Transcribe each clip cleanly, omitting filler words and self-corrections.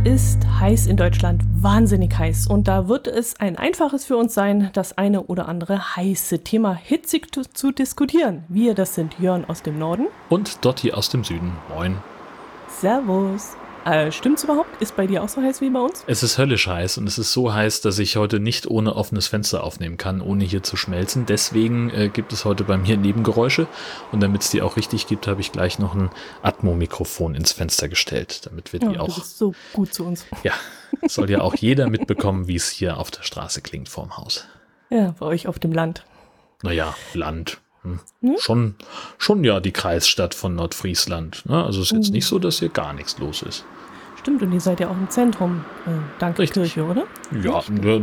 ist heiß in Deutschland, wahnsinnig heiß. Und da wird es ein einfaches für uns sein, das eine oder andere heiße Thema hitzig zu diskutieren. Wir, das sind Jörn aus dem Norden. Und Dotti aus dem Süden. Moin. Servus. Stimmt's überhaupt? Ist bei dir auch so heiß wie bei uns? Es ist höllisch heiß und es ist so heiß, dass ich heute nicht ohne offenes Fenster aufnehmen kann, ohne hier zu schmelzen. Deswegen gibt es heute bei mir Nebengeräusche und damit es die auch richtig gibt, habe ich gleich noch ein Atmo-Mikrofon ins Fenster gestellt, damit wir die auch... Du bist so gut zu uns. Ja, soll ja auch jeder mitbekommen, wie es hier auf der Straße klingt vorm Haus. Ja, bei euch auf dem Land. Naja, Land. Schon ja die Kreisstadt von Nordfriesland. Ne? Also es ist jetzt nicht so, dass hier gar nichts los ist. Stimmt, und ihr seid ja auch im Zentrum, dank der Kirche, oder? Ja,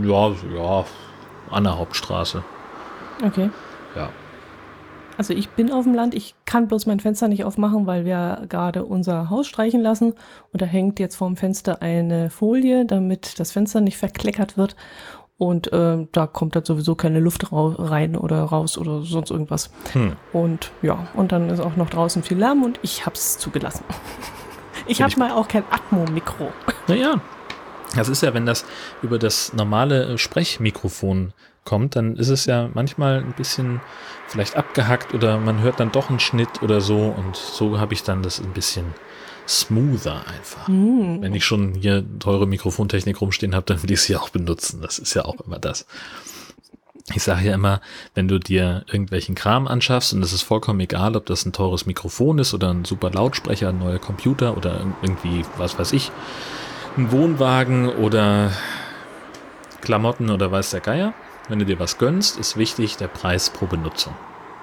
an der Hauptstraße. Okay. Ja. Also ich bin auf dem Land, ich kann bloß mein Fenster nicht aufmachen, weil wir gerade unser Haus streichen lassen und da hängt jetzt vorm Fenster eine Folie, damit das Fenster nicht verkleckert wird. Und da kommt dann sowieso keine Luft rein oder raus oder sonst irgendwas. Und ja, und dann ist auch noch draußen viel Lärm und ich hab's zugelassen. Ich habe mal auch kein Atmo-Mikro. Naja, das ist ja, wenn das über das normale Sprechmikrofon kommt, dann ist es ja manchmal ein bisschen vielleicht abgehackt oder man hört dann doch einen Schnitt oder so und so habe ich dann das ein bisschen smoother einfach. Wenn ich schon hier teure Mikrofontechnik rumstehen habe, dann will ich sie auch benutzen. Das ist ja auch immer das. Ich sage ja immer, wenn du dir irgendwelchen Kram anschaffst und es ist vollkommen egal, ob das ein teures Mikrofon ist oder ein super Lautsprecher, ein neuer Computer oder irgendwie, was weiß ich, ein Wohnwagen oder Klamotten oder weiß der Geier. Wenn du dir was gönnst, ist wichtig der Preis pro Benutzung.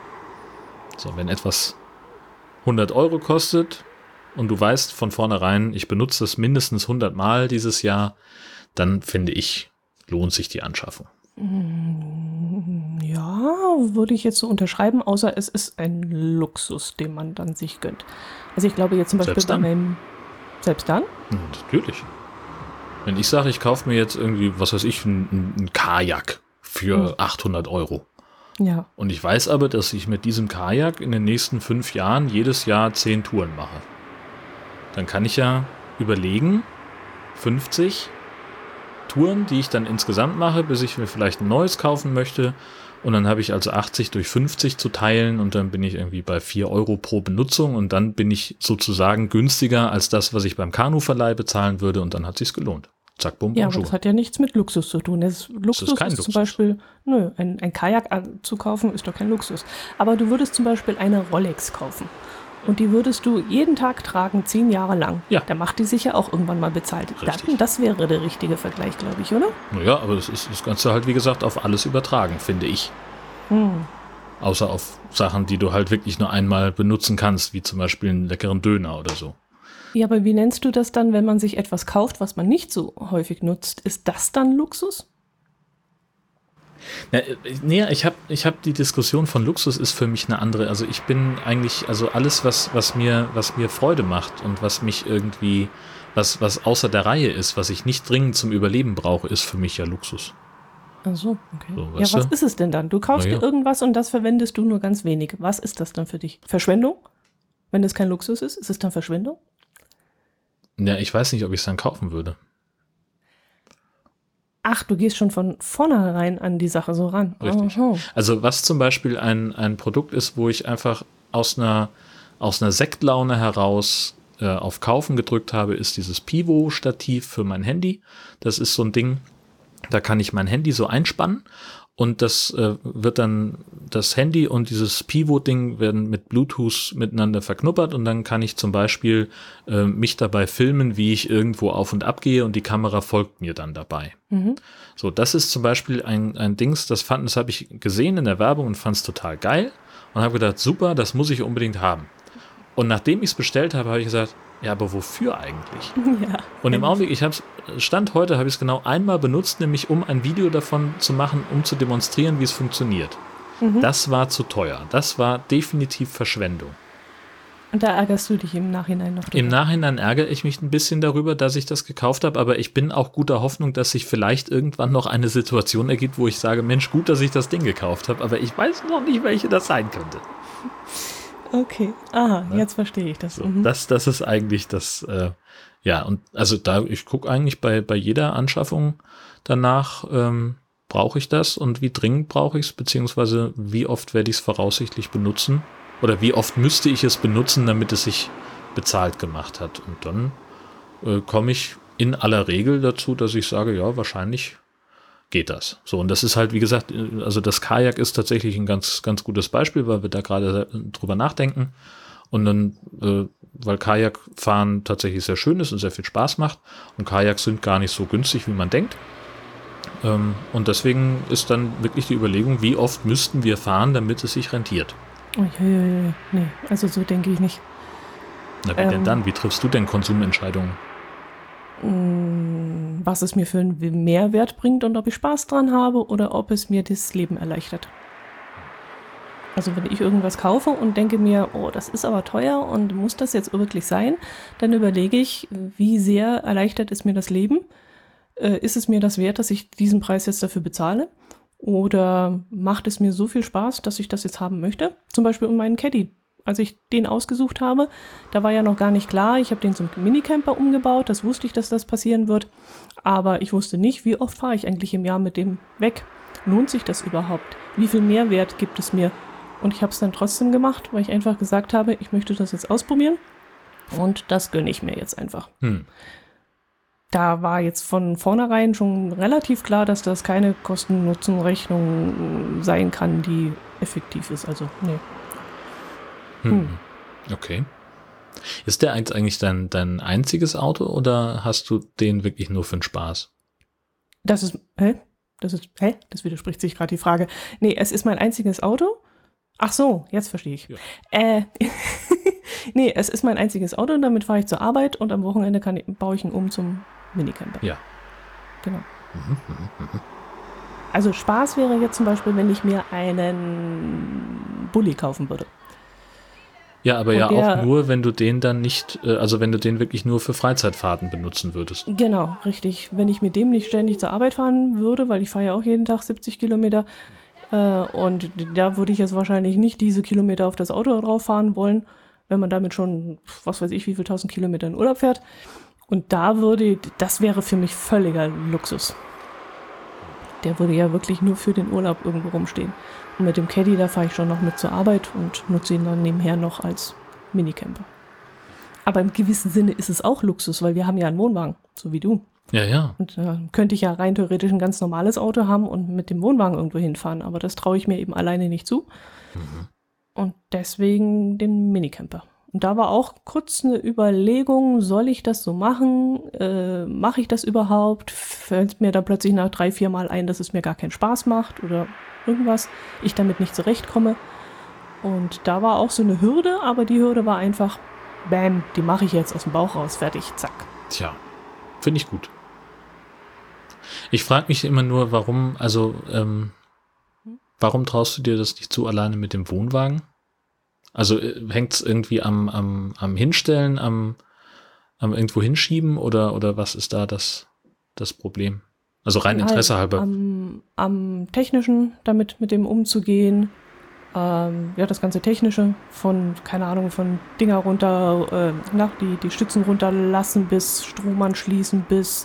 So, wenn etwas 100 Euro kostet und du weißt von vornherein, ich benutze es mindestens 100 Mal dieses Jahr, dann finde ich, lohnt sich die Anschaffung. Ja, würde ich jetzt so unterschreiben, außer es ist ein Luxus, den man dann sich gönnt. Also ich glaube jetzt zum Beispiel Selbst dann? bei meinem... Selbst dann? Natürlich. Wenn ich sage, ich kaufe mir jetzt irgendwie, was weiß ich, ein Kajak für 800 Euro. Ja. Und ich weiß aber, dass ich mit diesem Kajak in den nächsten 5 Jahren jedes Jahr 10 Touren mache. Dann kann ich ja überlegen, 50 Touren, die ich dann insgesamt mache, bis ich mir vielleicht ein neues kaufen möchte. Und dann habe ich also 80 durch 50 zu teilen und dann bin ich irgendwie bei 4 Euro pro Benutzung und dann bin ich sozusagen günstiger als das, was ich beim Kanuverleih bezahlen würde und dann hat sich's gelohnt. Zack, bumm, Ja, aber das hat ja nichts mit Luxus zu tun. Luxus kein ist Luxus. zum Beispiel, ein Kajak zu kaufen ist doch kein Luxus. Aber du würdest zum Beispiel eine Rolex kaufen. Und die würdest du jeden Tag tragen, 10 Jahre lang. Ja. Da macht die sich ja auch irgendwann mal bezahlt. Richtig. Das wäre der richtige Vergleich, glaube ich, oder? Naja, aber das kannst du halt, wie gesagt, auf alles übertragen, finde ich. Außer auf Sachen, die du halt wirklich nur einmal benutzen kannst, wie zum Beispiel einen leckeren Döner oder so. Ja, aber wie nennst du das dann, wenn man sich etwas kauft, was man nicht so häufig nutzt? Ist das dann Luxus? Ja, ich hab die Diskussion von Luxus ist für mich eine andere. Also ich bin eigentlich, also alles, was mir Freude macht und was mich irgendwie, was außer der Reihe ist, was ich nicht dringend zum Überleben brauche, ist für mich ja Luxus. Ach so, okay. So, Ja, weißt was du? ist es denn dann? Du kaufst dir irgendwas und das verwendest du nur ganz wenig. Was ist das dann für dich? Verschwendung? Wenn es kein Luxus ist es dann Verschwendung? Ja, ich weiß nicht, ob ich es dann kaufen würde. Ach, du gehst schon von vornherein an die Sache so ran. Richtig. Oh. Also was zum Beispiel ein Produkt ist, wo ich einfach aus einer Sektlaune heraus auf Kaufen gedrückt habe, ist dieses Pivo-Stativ für mein Handy. Das ist so ein Ding, da kann ich mein Handy so einspannen und das wird dann, das Handy und dieses Pivo-Ding werden mit Bluetooth miteinander verknuppert und dann kann ich zum Beispiel mich dabei filmen, wie ich irgendwo auf und ab gehe und die Kamera folgt mir dann dabei. So, das ist zum Beispiel ein Dings, das habe ich gesehen in der Werbung und fand es total geil und habe gedacht, super, das muss ich unbedingt haben. Und nachdem ich es bestellt habe, habe ich gesagt, ja, aber wofür eigentlich? Ja. Und im Augenblick, Stand heute habe ich es genau einmal benutzt, nämlich um ein Video davon zu machen, um zu demonstrieren, wie es funktioniert. Das war zu teuer. Das war definitiv Verschwendung. Und da ärgerst du dich im Nachhinein noch drüber. Im Nachhinein ärgere ich mich ein bisschen darüber, dass ich das gekauft habe, aber ich bin auch guter Hoffnung, dass sich vielleicht irgendwann noch eine Situation ergibt, wo ich sage, Mensch, gut, dass ich das Ding gekauft habe, aber ich weiß noch nicht, welche das sein könnte. Okay, aha, jetzt verstehe ich das. So, das ist eigentlich das, Ja, und also ich gucke eigentlich bei jeder Anschaffung danach, brauche ich das und wie dringend brauche ich es, beziehungsweise wie oft werde ich es voraussichtlich benutzen oder wie oft müsste ich es benutzen, damit es sich bezahlt gemacht hat. Und dann komme ich in aller Regel dazu, dass ich sage, ja, wahrscheinlich geht das. So, und das ist halt, wie gesagt, also das Kajak ist tatsächlich ein ganz, ganz gutes Beispiel, weil wir da gerade drüber nachdenken. Und dann, weil Kajakfahren tatsächlich sehr schön ist und sehr viel Spaß macht. Und Kajaks sind gar nicht so günstig, wie man denkt. Und deswegen ist dann wirklich die Überlegung, wie oft müssten wir fahren, damit es sich rentiert. Nee, also so denke ich nicht. Na, wie denn dann? Wie triffst du denn Konsumentscheidungen? Was es mir für einen Mehrwert bringt und ob ich Spaß dran habe oder ob es mir das Leben erleichtert. Also wenn ich irgendwas kaufe und denke mir, oh, das ist aber teuer und muss das jetzt wirklich sein, dann überlege ich, wie sehr erleichtert es mir das Leben? Ist es mir das wert, dass ich diesen Preis jetzt dafür bezahle? Oder macht es mir so viel Spaß, dass ich das jetzt haben möchte? Zum Beispiel um meinen Caddy. Als ich den ausgesucht habe, da war ja noch gar nicht klar, ich habe den zum Minicamper umgebaut, das wusste ich, dass das passieren wird, aber ich wusste nicht, wie oft fahre ich eigentlich im Jahr mit dem weg. Lohnt sich das überhaupt? Wie viel Mehrwert gibt es mir? Und ich habe es dann trotzdem gemacht, weil ich einfach gesagt habe, ich möchte das jetzt ausprobieren und das gönne ich mir jetzt einfach. Da war jetzt von vornherein schon relativ klar, dass das keine Kosten-Nutzen-Rechnung sein kann, die effektiv ist. Also, nee. Okay. Ist der eigentlich dein einziges Auto oder hast du den wirklich nur für den Spaß? Das widerspricht sich gerade die Frage. Nee, es ist mein einziges Auto. Ach so, jetzt verstehe ich. Ja. Nee, es ist mein einziges Auto und damit fahre ich zur Arbeit und am Wochenende baue ich ihn um zum Minicamper. Ja. Genau. Also Spaß wäre jetzt zum Beispiel, wenn ich mir einen Bulli kaufen würde. Ja, aber ja auch nur, wenn du den dann nicht, also wenn du den wirklich nur für Freizeitfahrten benutzen würdest. Genau, richtig. Wenn ich mit dem nicht ständig zur Arbeit fahren würde, weil ich fahre ja auch jeden Tag 70 Kilometer und da würde ich jetzt wahrscheinlich nicht diese Kilometer auf das Auto drauf fahren wollen, wenn man damit schon, was weiß ich, wie viel 1000 Kilometer in Urlaub fährt. Und das wäre für mich völliger Luxus. Der würde ja wirklich nur für den Urlaub irgendwo rumstehen. Und mit dem Caddy, da fahre ich schon noch mit zur Arbeit und nutze ihn dann nebenher noch als Minicamper. Aber im gewissen Sinne ist es auch Luxus, weil wir haben ja einen Wohnwagen, so wie du. Ja. Und könnte ich ja rein theoretisch ein ganz normales Auto haben und mit dem Wohnwagen irgendwo hinfahren. Aber das traue ich mir eben alleine nicht zu. Und deswegen den Minicamper. Und da war auch kurz eine Überlegung, soll ich das so machen? Mache ich das überhaupt? Fällt mir dann plötzlich nach 3-4 Mal ein, dass es mir gar keinen Spaß macht oder irgendwas, ich damit nicht zurechtkomme. Und da war auch so eine Hürde, aber die Hürde war einfach, bam, die mache ich jetzt aus dem Bauch raus, fertig, zack. Tja, finde ich gut. Ich frage mich immer nur, warum traust du dir das nicht zu, alleine mit dem Wohnwagen? Also hängt es irgendwie am Hinstellen, am irgendwo hinschieben oder was ist da das Problem? Also rein Interesse halber. Am Technischen, damit mit dem umzugehen. Das ganze Technische von, keine Ahnung, von Dinger runter, die Stützen runterlassen bis Strom anschließen, bis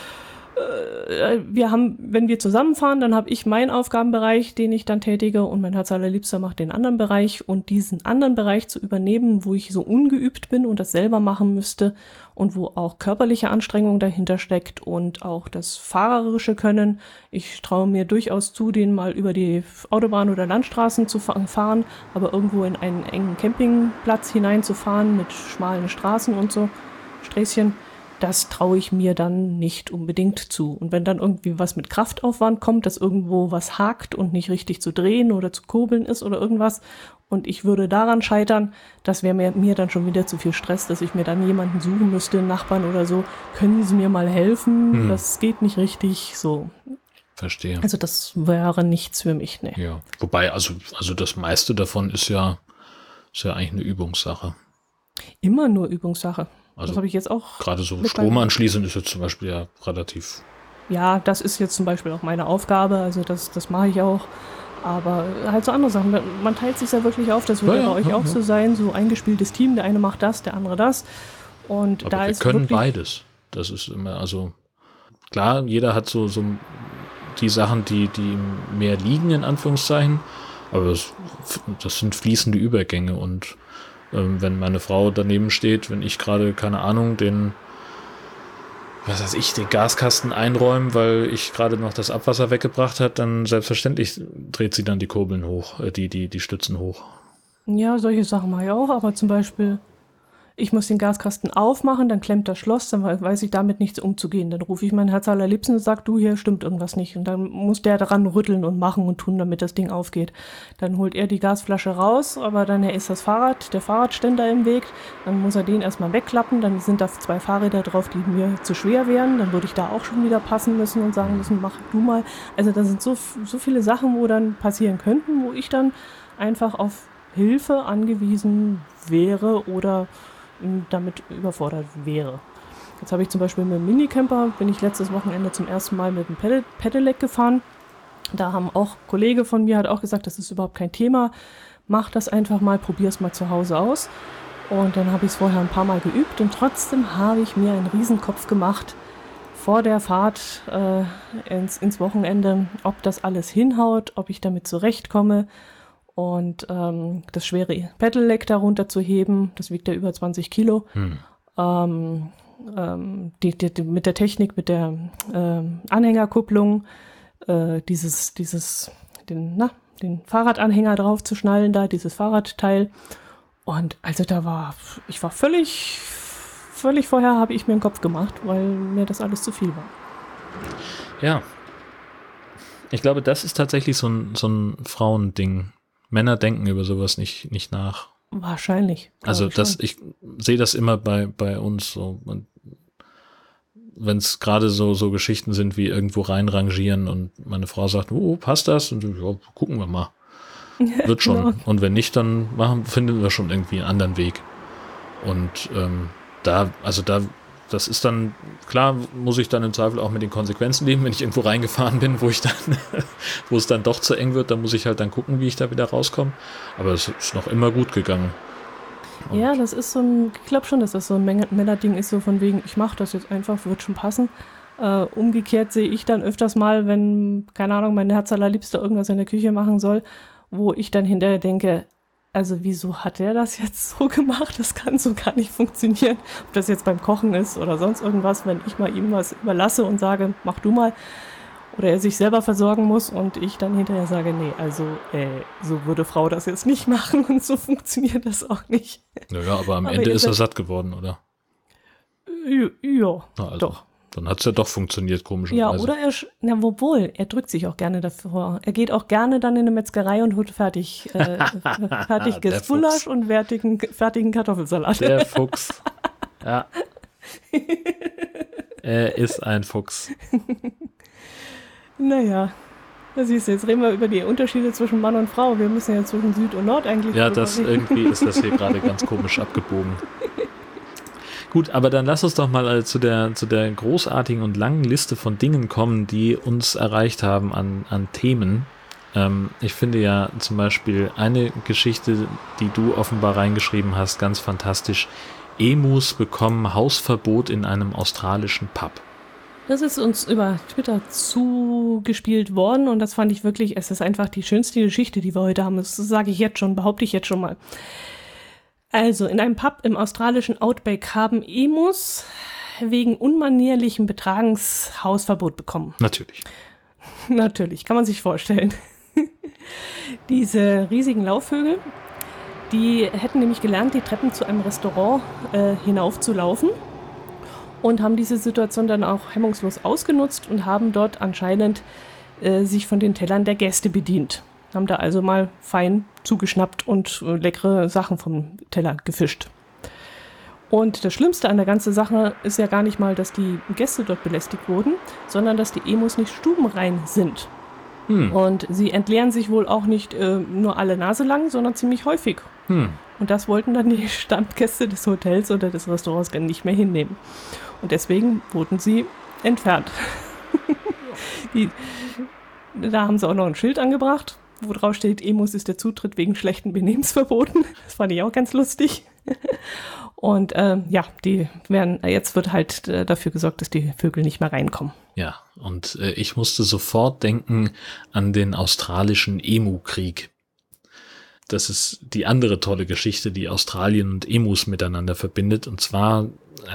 wenn wir zusammenfahren, dann habe ich meinen Aufgabenbereich, den ich dann tätige und mein Herz allerliebster macht den anderen Bereich und diesen anderen Bereich zu übernehmen, wo ich so ungeübt bin und das selber machen müsste und wo auch körperliche Anstrengung dahinter steckt und auch das fahrerische Können. Ich traue mir durchaus zu, den mal über die Autobahn oder Landstraßen zu fahren, aber irgendwo in einen engen Campingplatz hineinzufahren mit schmalen Straßen und so, Sträßchen. Das traue ich mir dann nicht unbedingt zu. Und wenn dann irgendwie was mit Kraftaufwand kommt, dass irgendwo was hakt und nicht richtig zu drehen oder zu kurbeln ist oder irgendwas und ich würde daran scheitern, das wäre mir dann schon wieder zu viel Stress, dass ich mir dann jemanden suchen müsste, einen Nachbarn oder so. Können Sie mir mal helfen? Das geht nicht richtig. So. Verstehe. Also das wäre nichts für mich, ne. Ja, wobei, also das meiste davon ist ja eigentlich eine Übungssache. Immer nur Übungssache. Also das habe ich jetzt auch. Gerade so Strom anschließen ist jetzt zum Beispiel ja relativ. Ja, das ist jetzt zum Beispiel auch meine Aufgabe, also das mache ich auch. Aber halt so andere Sachen. Man teilt sich ja wirklich auf, das wird bei euch auch so sein, so eingespieltes Team, der eine macht das, der andere das. Und Aber da wir ist können wirklich beides. Das ist immer, also klar, jeder hat so die Sachen, die ihm mehr liegen, in Anführungszeichen. Aber das sind fließende Übergänge. Und wenn meine Frau daneben steht, wenn ich gerade, keine Ahnung, den Gaskasten einräumen, weil ich gerade noch das Abwasser weggebracht hat, dann selbstverständlich dreht sie dann die Kurbeln hoch, die Stützen hoch. Ja, solche Sachen mache ich auch, aber zum Beispiel, ich muss den Gaskasten aufmachen, dann klemmt das Schloss, dann weiß ich damit nichts umzugehen. Dann rufe ich meinen Herz allerliebsten und sage, du, hier stimmt irgendwas nicht. Und dann muss der daran rütteln und machen und tun, damit das Ding aufgeht. Dann holt er die Gasflasche raus, aber dann ist der Fahrradständer im Weg. Dann muss er den erstmal wegklappen, dann sind da 2 Fahrräder drauf, die mir zu schwer wären. Dann würde ich da auch schon wieder passen müssen und sagen müssen, mach du mal. Also da sind so viele Sachen, wo dann passieren könnten, wo ich dann einfach auf Hilfe angewiesen wäre oder damit überfordert wäre. Jetzt habe ich zum Beispiel mit dem Minicamper, bin ich letztes Wochenende zum ersten Mal mit dem Pedelec gefahren. Da haben auch Kollege von mir hat auch gesagt, das ist überhaupt kein Thema. Mach das einfach mal, probier es mal zu Hause aus. Und dann habe ich es vorher ein paar Mal geübt und trotzdem habe ich mir einen Riesenkopf gemacht vor der Fahrt ins Wochenende, ob das alles hinhaut, ob ich damit zurechtkomme. Und das schwere Pedelec darunter zu heben, das wiegt ja über 20 Kilo. Mit der Technik, mit der Anhängerkupplung, den Fahrradanhänger drauf zu schnallen, da dieses Fahrradteil. Und also ich war völlig vorher, habe ich mir den Kopf gemacht, weil mir das alles zu viel war. Ja, ich glaube, das ist tatsächlich so ein Frauending. Männer denken über sowas nicht nach. Wahrscheinlich. Also ich sehe das immer bei uns so. Wenn es gerade so Geschichten sind wie irgendwo reinrangieren und meine Frau sagt, passt das? Und ja, gucken wir mal. Wird schon. Genau. Und wenn nicht, dann finden wir schon irgendwie einen anderen Weg. Und das ist dann, klar, muss ich dann im Zweifel auch mit den Konsequenzen leben, wenn ich irgendwo reingefahren bin, wo es dann doch zu eng wird, dann muss ich halt dann gucken, wie ich da wieder rauskomme. Aber es ist noch immer gut gegangen. Und ja, das ist ich glaube schon, dass das so ein Männerding ist, so von wegen, ich mache das jetzt einfach, wird schon passen. Umgekehrt sehe ich dann öfters mal, wenn, keine Ahnung, mein Herz allerliebster irgendwas in der Küche machen soll, wo ich dann hinterher denke, also wieso hat er das jetzt so gemacht? Das kann so gar nicht funktionieren. Ob das jetzt beim Kochen ist oder sonst irgendwas, wenn ich mal ihm was überlasse und sage, mach du mal. Oder er sich selber versorgen muss und ich dann hinterher sage, nee, also so würde Frau das jetzt nicht machen und so funktioniert das auch nicht. Naja, aber am Ende ist er satt geworden, oder? Ja, also. Doch. Dann hat es ja doch funktioniert, komischerweise. Ja, oder er drückt sich auch gerne davor. Er geht auch gerne dann in eine Metzgerei und holt fertiges Gulasch und fertigen Kartoffelsalat. Der Fuchs. Ja. Er ist ein Fuchs. Naja, da siehst du, jetzt reden wir über die Unterschiede zwischen Mann und Frau. Wir müssen ja zwischen Süd und Nord eigentlich. Ja, irgendwie ist das hier gerade ganz komisch abgebogen. Gut, aber dann lass uns doch mal zu der großartigen und langen Liste von Dingen kommen, die uns erreicht haben an Themen. Ich finde ja zum Beispiel eine Geschichte, die du offenbar reingeschrieben hast, ganz fantastisch. Emus bekommen Hausverbot in einem australischen Pub. Das ist uns über Twitter zugespielt worden und das fand ich wirklich, es ist einfach die schönste Geschichte, die wir heute haben. Das sage ich jetzt schon, behaupte ich jetzt schon mal. Also, in einem Pub im australischen Outback haben Emus wegen unmanierlichen Betragens Hausverbot bekommen. Natürlich. Natürlich, kann man sich vorstellen. Diese riesigen Laufvögel, die hätten nämlich gelernt, die Treppen zu einem Restaurant hinaufzulaufen und haben diese Situation dann auch hemmungslos ausgenutzt und haben dort anscheinend sich von den Tellern der Gäste bedient. Haben da also mal fein zugeschnappt und leckere Sachen vom Teller gefischt. Und das Schlimmste an der ganzen Sache ist ja gar nicht mal, dass die Gäste dort belästigt wurden, sondern dass die Emus nicht stubenrein sind. Und sie entleeren sich wohl auch nicht nur alle Nase lang, sondern ziemlich häufig. Und das wollten dann die Stammgäste des Hotels oder des Restaurants nicht mehr hinnehmen. Und deswegen wurden sie entfernt. Da haben sie auch noch ein Schild angebracht, wo drauf steht, Emus ist der Zutritt wegen schlechten Benehmens verboten. Das fand ich auch ganz lustig. Und jetzt wird halt dafür gesorgt, dass die Vögel nicht mehr reinkommen. Ja, und ich musste sofort denken an den australischen Emu-Krieg. Das ist die andere tolle Geschichte, die Australien und Emus miteinander verbindet. Und zwar,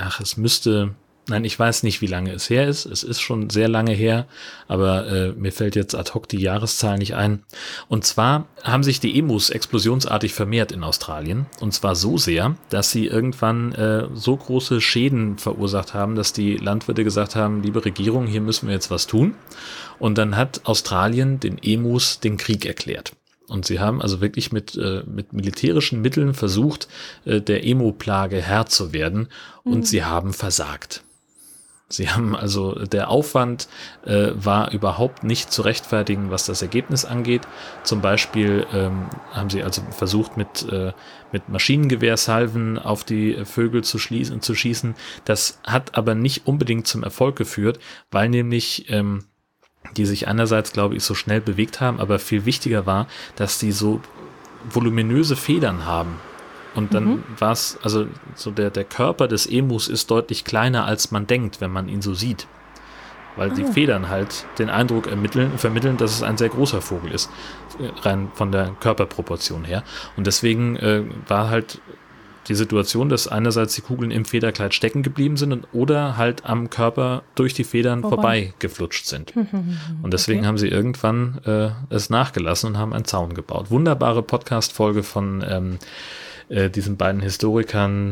ich weiß nicht, wie lange es her ist. Es ist schon sehr lange her, aber mir fällt jetzt ad hoc die Jahreszahl nicht ein. Und zwar haben sich die Emus explosionsartig vermehrt in Australien. Und zwar so sehr, dass sie irgendwann so große Schäden verursacht haben, dass die Landwirte gesagt haben, liebe Regierung, hier müssen wir jetzt was tun. Und dann hat Australien den Emus den Krieg erklärt. Und sie haben also wirklich mit militärischen Mitteln versucht, der Emu-Plage Herr zu werden. Und sie haben versagt. Sie haben also, der Aufwand war überhaupt nicht zu rechtfertigen, was das Ergebnis angeht. Zum Beispiel haben sie also versucht, mit Maschinengewehrsalven auf die Vögel zu schießen. Das hat aber nicht unbedingt zum Erfolg geführt, weil nämlich die sich einerseits, glaube ich, so schnell bewegt haben, aber viel wichtiger war, dass die so voluminöse Federn haben. Und dann war es, also so der Körper des Emus ist deutlich kleiner, als man denkt, wenn man ihn so sieht. Weil die Federn halt den Eindruck vermitteln, dass es ein sehr großer Vogel ist, rein von der Körperproportion her. Und deswegen war halt die Situation, dass einerseits die Kugeln im Federkleid stecken geblieben sind oder halt am Körper durch die Federn vorbei geflutscht sind. Und deswegen haben sie irgendwann es nachgelassen und haben einen Zaun gebaut. Wunderbare Podcast-Folge von diesen beiden Historikern,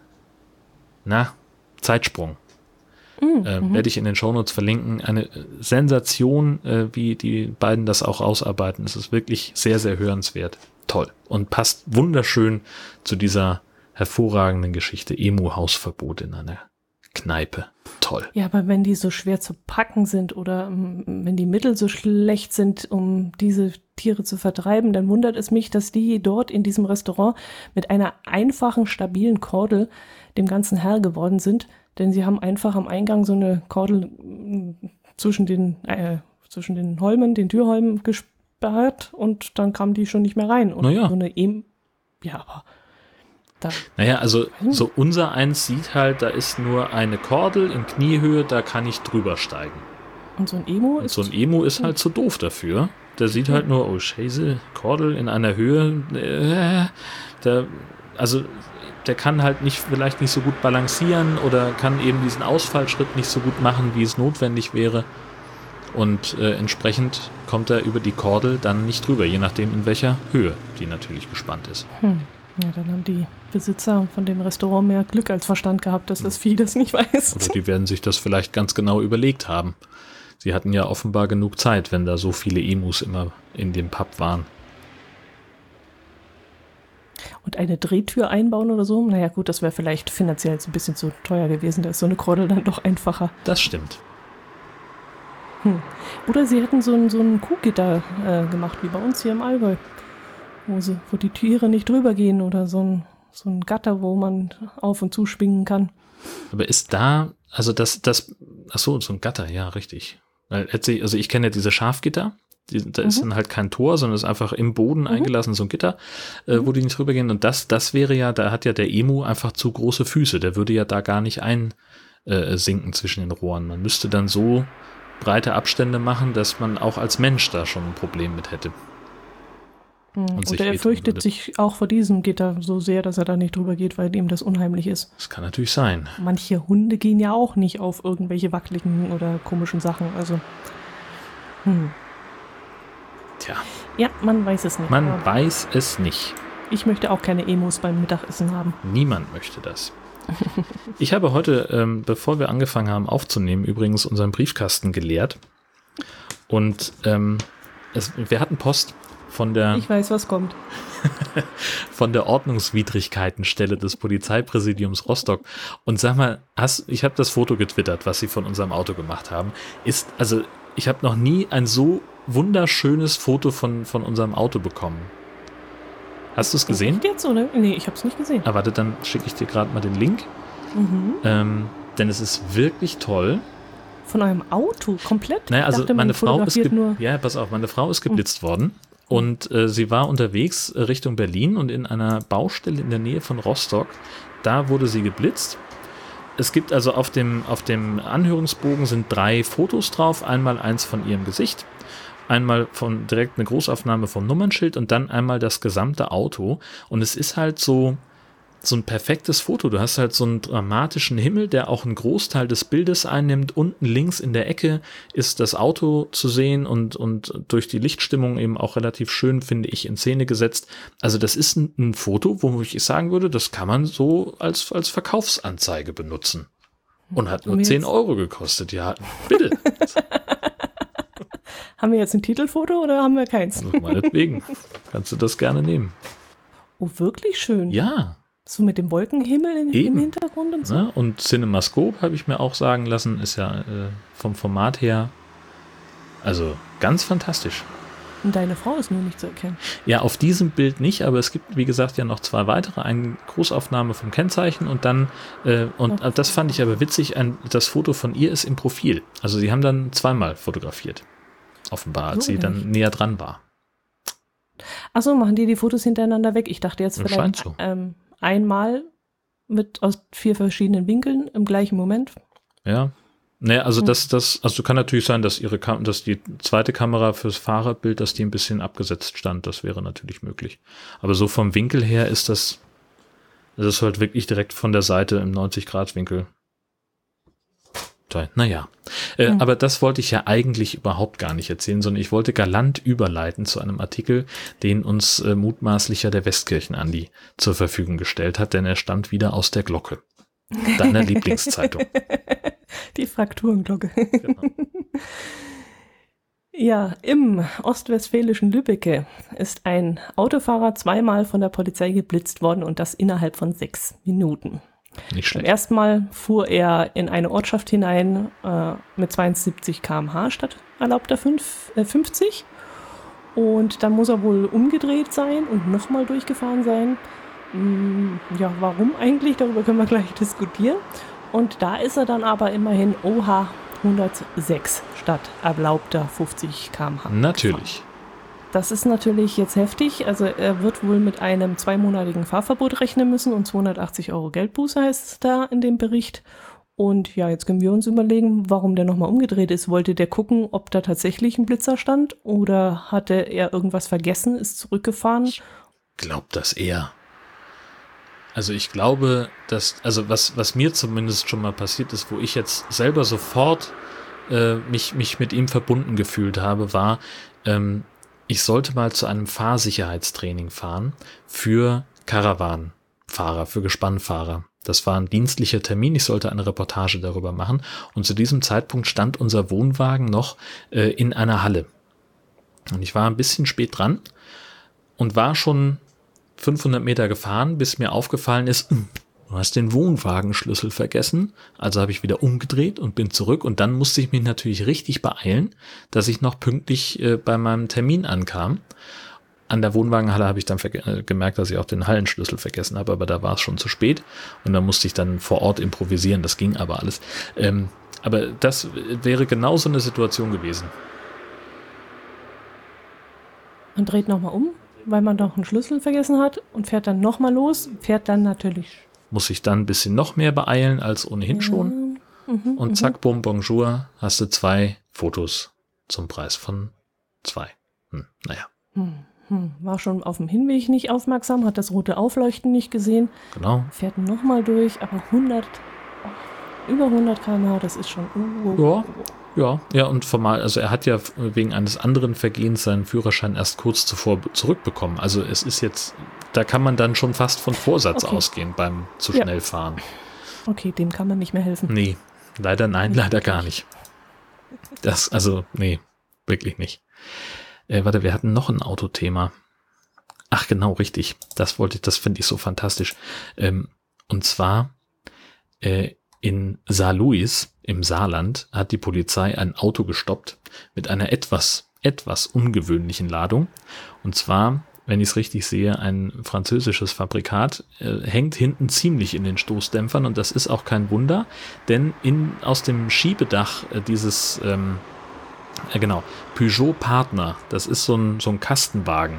Zeitsprung. Werde ich in den Shownotes verlinken. Eine Sensation, wie die beiden das auch ausarbeiten. Es ist wirklich sehr, sehr hörenswert. Toll. Und passt wunderschön zu dieser hervorragenden Geschichte. Emu-Hausverbot in einer Kneipe. Toll. Ja, aber wenn die so schwer zu packen sind oder wenn die Mittel so schlecht sind, um diese Tiere zu vertreiben, dann wundert es mich, dass die dort in diesem Restaurant mit einer einfachen, stabilen Kordel dem Ganzen Herr geworden sind. Denn sie haben einfach am Eingang so eine Kordel zwischen den Holmen, den Türholmen gesperrt und dann kamen die schon nicht mehr rein. Und so eine aber also so unser eins sieht halt, da ist nur eine Kordel in Kniehöhe, da kann ich drüber steigen. Und so ein Emu ist halt zu doof dafür. Der sieht halt nur, oh Scheiße, Kordel in einer Höhe, der kann halt vielleicht nicht so gut balancieren oder kann eben diesen Ausfallschritt nicht so gut machen, wie es notwendig wäre. Und entsprechend kommt er über die Kordel dann nicht drüber, je nachdem in welcher Höhe die natürlich gespannt ist. Ja, dann haben die Besitzer von dem Restaurant mehr Glück als Verstand gehabt, dass das Vieh das nicht weiß. Oder die werden sich das vielleicht ganz genau überlegt haben. Sie hatten ja offenbar genug Zeit, wenn da so viele Emus immer in dem Pub waren. Und eine Drehtür einbauen oder so? Naja gut, das wäre vielleicht finanziell ein bisschen zu teuer gewesen. Da ist so eine Kordel dann doch einfacher. Das stimmt. Oder sie hätten so ein Kuhgitter gemacht, wie bei uns hier im Allgäu. Wo die Tiere nicht drüber gehen oder so ein Gatter, wo man auf und zu schwingen kann. Aber ist da, also so ein Gatter, ja, richtig. Also ich kenne ja diese Schafgitter, da ist dann halt kein Tor, sondern ist einfach im Boden eingelassen, so ein Gitter, wo die nicht drüber gehen. Und das wäre ja, da hat ja der Emu einfach zu große Füße, der würde ja da gar nicht einsinken zwischen den Rohren. Man müsste dann so breite Abstände machen, dass man auch als Mensch da schon ein Problem mit hätte. Und er fürchtet sich auch vor diesem Gitter so sehr, dass er da nicht drüber geht, weil ihm das unheimlich ist. Das kann natürlich sein. Manche Hunde gehen ja auch nicht auf irgendwelche wackeligen oder komischen Sachen. Also, Tja. Ja, man weiß es nicht. Man weiß es nicht. Ich möchte auch keine Emus beim Mittagessen haben. Niemand möchte das. Ich habe heute, bevor wir angefangen haben aufzunehmen, übrigens unseren Briefkasten geleert. Und wir hatten Post von der... Ich weiß, was kommt. von der Ordnungswidrigkeitenstelle des Polizeipräsidiums Rostock. Und sag mal, ich habe das Foto getwittert, was sie von unserem Auto gemacht haben. Ich habe noch nie ein so wunderschönes Foto von unserem Auto bekommen. Hast du es gesehen? Echt jetzt, oder? Nee, ich habe es nicht gesehen. Ah, warte, dann schicke ich dir gerade mal den Link. Denn es ist wirklich toll. Von einem Auto, komplett? Naja, also meine Frau ist nur... meine Frau ist geblitzt worden Und sie war unterwegs Richtung Berlin und in einer Baustelle in der Nähe von Rostock, da wurde sie geblitzt. Es gibt also auf dem Anhörungsbogen sind 3 Fotos drauf, einmal eins von ihrem Gesicht, einmal von direkt eine Großaufnahme vom Nummernschild und dann einmal das gesamte Auto. Und es ist halt so ein perfektes Foto. Du hast halt so einen dramatischen Himmel, der auch einen Großteil des Bildes einnimmt. Unten links in der Ecke ist das Auto zu sehen und durch die Lichtstimmung eben auch relativ schön, finde ich, in Szene gesetzt. Also das ist ein Foto, wo ich sagen würde, das kann man so als Verkaufsanzeige benutzen. Und hat nur 10 Euro gekostet. Ja, bitte. Haben wir jetzt ein Titelfoto oder haben wir keins? Meinetwegen. Kannst du das gerne nehmen. Oh, wirklich schön. Ja. So mit dem Wolkenhimmel im Hintergrund und so. Ja, und CinemaScope, habe ich mir auch sagen lassen, ist ja vom Format her also ganz fantastisch. Und deine Frau ist nur nicht zu erkennen. Ja, auf diesem Bild nicht, aber es gibt, wie gesagt, ja noch 2 weitere. Eine Großaufnahme vom Kennzeichen und dann, das fand ich aber witzig, das Foto von ihr ist im Profil. Also sie haben dann 2-mal fotografiert. Offenbar, als sie dann näher dran war. Achso, machen die Fotos hintereinander weg? Ich dachte jetzt vielleicht so. Einmal aus 4 verschiedenen Winkeln im gleichen Moment. Ja. Naja, also also kann natürlich sein, dass dass die zweite Kamera fürs Fahrerbild, dass die ein bisschen abgesetzt stand. Das wäre natürlich möglich. Aber so vom Winkel her ist das ist halt wirklich direkt von der Seite im 90-Grad-Winkel. Naja, aber das wollte ich ja eigentlich überhaupt gar nicht erzählen, sondern ich wollte galant überleiten zu einem Artikel, den uns mutmaßlicher der Westkirchen-Andi zur Verfügung gestellt hat, denn er stammt wieder aus der Glocke, deiner Lieblingszeitung. Die Frakturenglocke. Genau. Ja, im ostwestfälischen Lübbecke ist ein Autofahrer 2-mal von der Polizei geblitzt worden und das innerhalb von 6 Minuten. Nicht schlecht. Beim ersten Mal fuhr er in eine Ortschaft hinein mit 72 km/h statt erlaubter 50. Und dann muss er wohl umgedreht sein und nochmal durchgefahren sein. Ja, warum eigentlich? Darüber können wir gleich diskutieren. Und da ist er dann aber immerhin 106 statt erlaubter 50 km/h. Natürlich. Gefahren. Das ist natürlich jetzt heftig. Also er wird wohl mit einem 2-monatigen Fahrverbot rechnen müssen und 280 Euro Geldbuße heißt es da in dem Bericht. Und ja, jetzt können wir uns überlegen, warum der nochmal umgedreht ist. Wollte der gucken, ob da tatsächlich ein Blitzer stand oder hatte er irgendwas vergessen, ist zurückgefahren? Ich glaube das eher. Also ich glaube, was mir zumindest schon mal passiert ist, wo ich jetzt selber sofort mich mit ihm verbunden gefühlt habe, war, ich sollte mal zu einem Fahrsicherheitstraining fahren für Caravan-Fahrer, für Gespannfahrer. Das war ein dienstlicher Termin, ich sollte eine Reportage darüber machen und zu diesem Zeitpunkt stand unser Wohnwagen noch in einer Halle. Und ich war ein bisschen spät dran und war schon 500 Meter gefahren, bis mir aufgefallen ist, du hast den Wohnwagenschlüssel vergessen. Also habe ich wieder umgedreht und bin zurück und dann musste ich mich natürlich richtig beeilen, dass ich noch pünktlich bei meinem Termin ankam. An der Wohnwagenhalle habe ich dann gemerkt, dass ich auch den Hallenschlüssel vergessen habe, aber da war es schon zu spät und da musste ich dann vor Ort improvisieren. Das ging aber alles. Aber das wäre genau so eine Situation gewesen. Man dreht nochmal um, weil man doch einen Schlüssel vergessen hat und fährt dann nochmal los, fährt dann natürlich. Muss sich dann ein bisschen noch mehr beeilen als ohnehin schon. Und zack, boom, bonjour, hast du 2 Fotos zum Preis von 2. Naja. War schon auf dem Hinweg nicht aufmerksam, hat das rote Aufleuchten nicht gesehen. Genau. Fährt nochmal durch, aber über 100 km/h, das ist schon. Ja, und formal, also er hat ja wegen eines anderen Vergehens seinen Führerschein erst kurz zuvor zurückbekommen. Also es ist jetzt, da kann man dann schon fast von Vorsatz ausgehen beim zu schnell fahren. Okay, dem kann man nicht mehr helfen. Nee, leider gar nicht. Nee, wirklich nicht. Warte, wir hatten noch ein Autothema. Ach genau, richtig. Das finde ich so fantastisch. Und zwar in Saarlouis im Saarland hat die Polizei ein Auto gestoppt mit einer etwas ungewöhnlichen Ladung. Und zwar, wenn ich es richtig sehe, ein französisches Fabrikat, hängt hinten ziemlich in den Stoßdämpfern und das ist auch kein Wunder, denn aus dem Schiebedach dieses Genau, Peugeot Partner, das ist so ein Kastenwagen.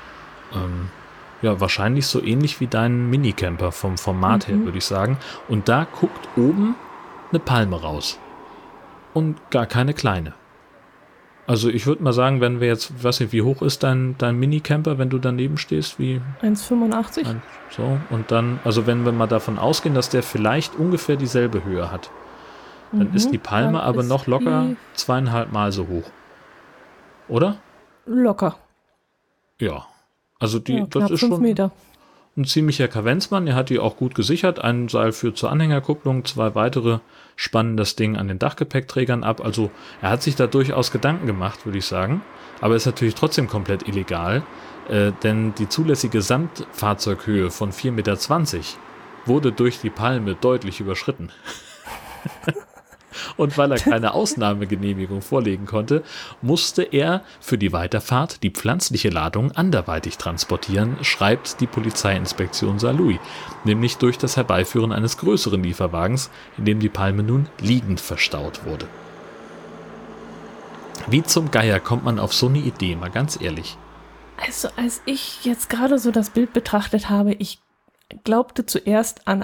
Ja, wahrscheinlich so ähnlich wie dein Minicamper vom Format her, würde ich sagen. Und da guckt oben eine Palme raus. Und gar keine kleine. Also ich würde mal sagen, wenn wir jetzt, weiß nicht, wie hoch ist dein Minicamper, wenn du daneben stehst? 1,85. So, und dann, also wenn wir mal davon ausgehen, dass der vielleicht ungefähr dieselbe Höhe hat, dann ist die Palme aber noch locker 2,5 Mal so hoch. Oder? Locker. Ja. Also Ja, das ist 5 schon Meter. ein ziemlicher Kavenzmann. Er hat die auch gut gesichert. Ein Seil führt zur Anhängerkupplung, 2 weitere spannen das Ding an den Dachgepäckträgern ab. Also er hat sich da durchaus Gedanken gemacht, würde ich sagen. Aber ist natürlich trotzdem komplett illegal, denn die zulässige Gesamtfahrzeughöhe von 4,20 Meter wurde durch die Palme deutlich überschritten. Und weil er keine Ausnahmegenehmigung vorlegen konnte, musste er für die Weiterfahrt die pflanzliche Ladung anderweitig transportieren, schreibt die Polizeiinspektion Saarlouis, nämlich durch das Herbeiführen eines größeren Lieferwagens, in dem die Palme nun liegend verstaut wurde. Wie zum Geier kommt man auf so eine Idee, mal ganz ehrlich? Also als ich jetzt gerade so das Bild betrachtet habe, ich glaubte zuerst an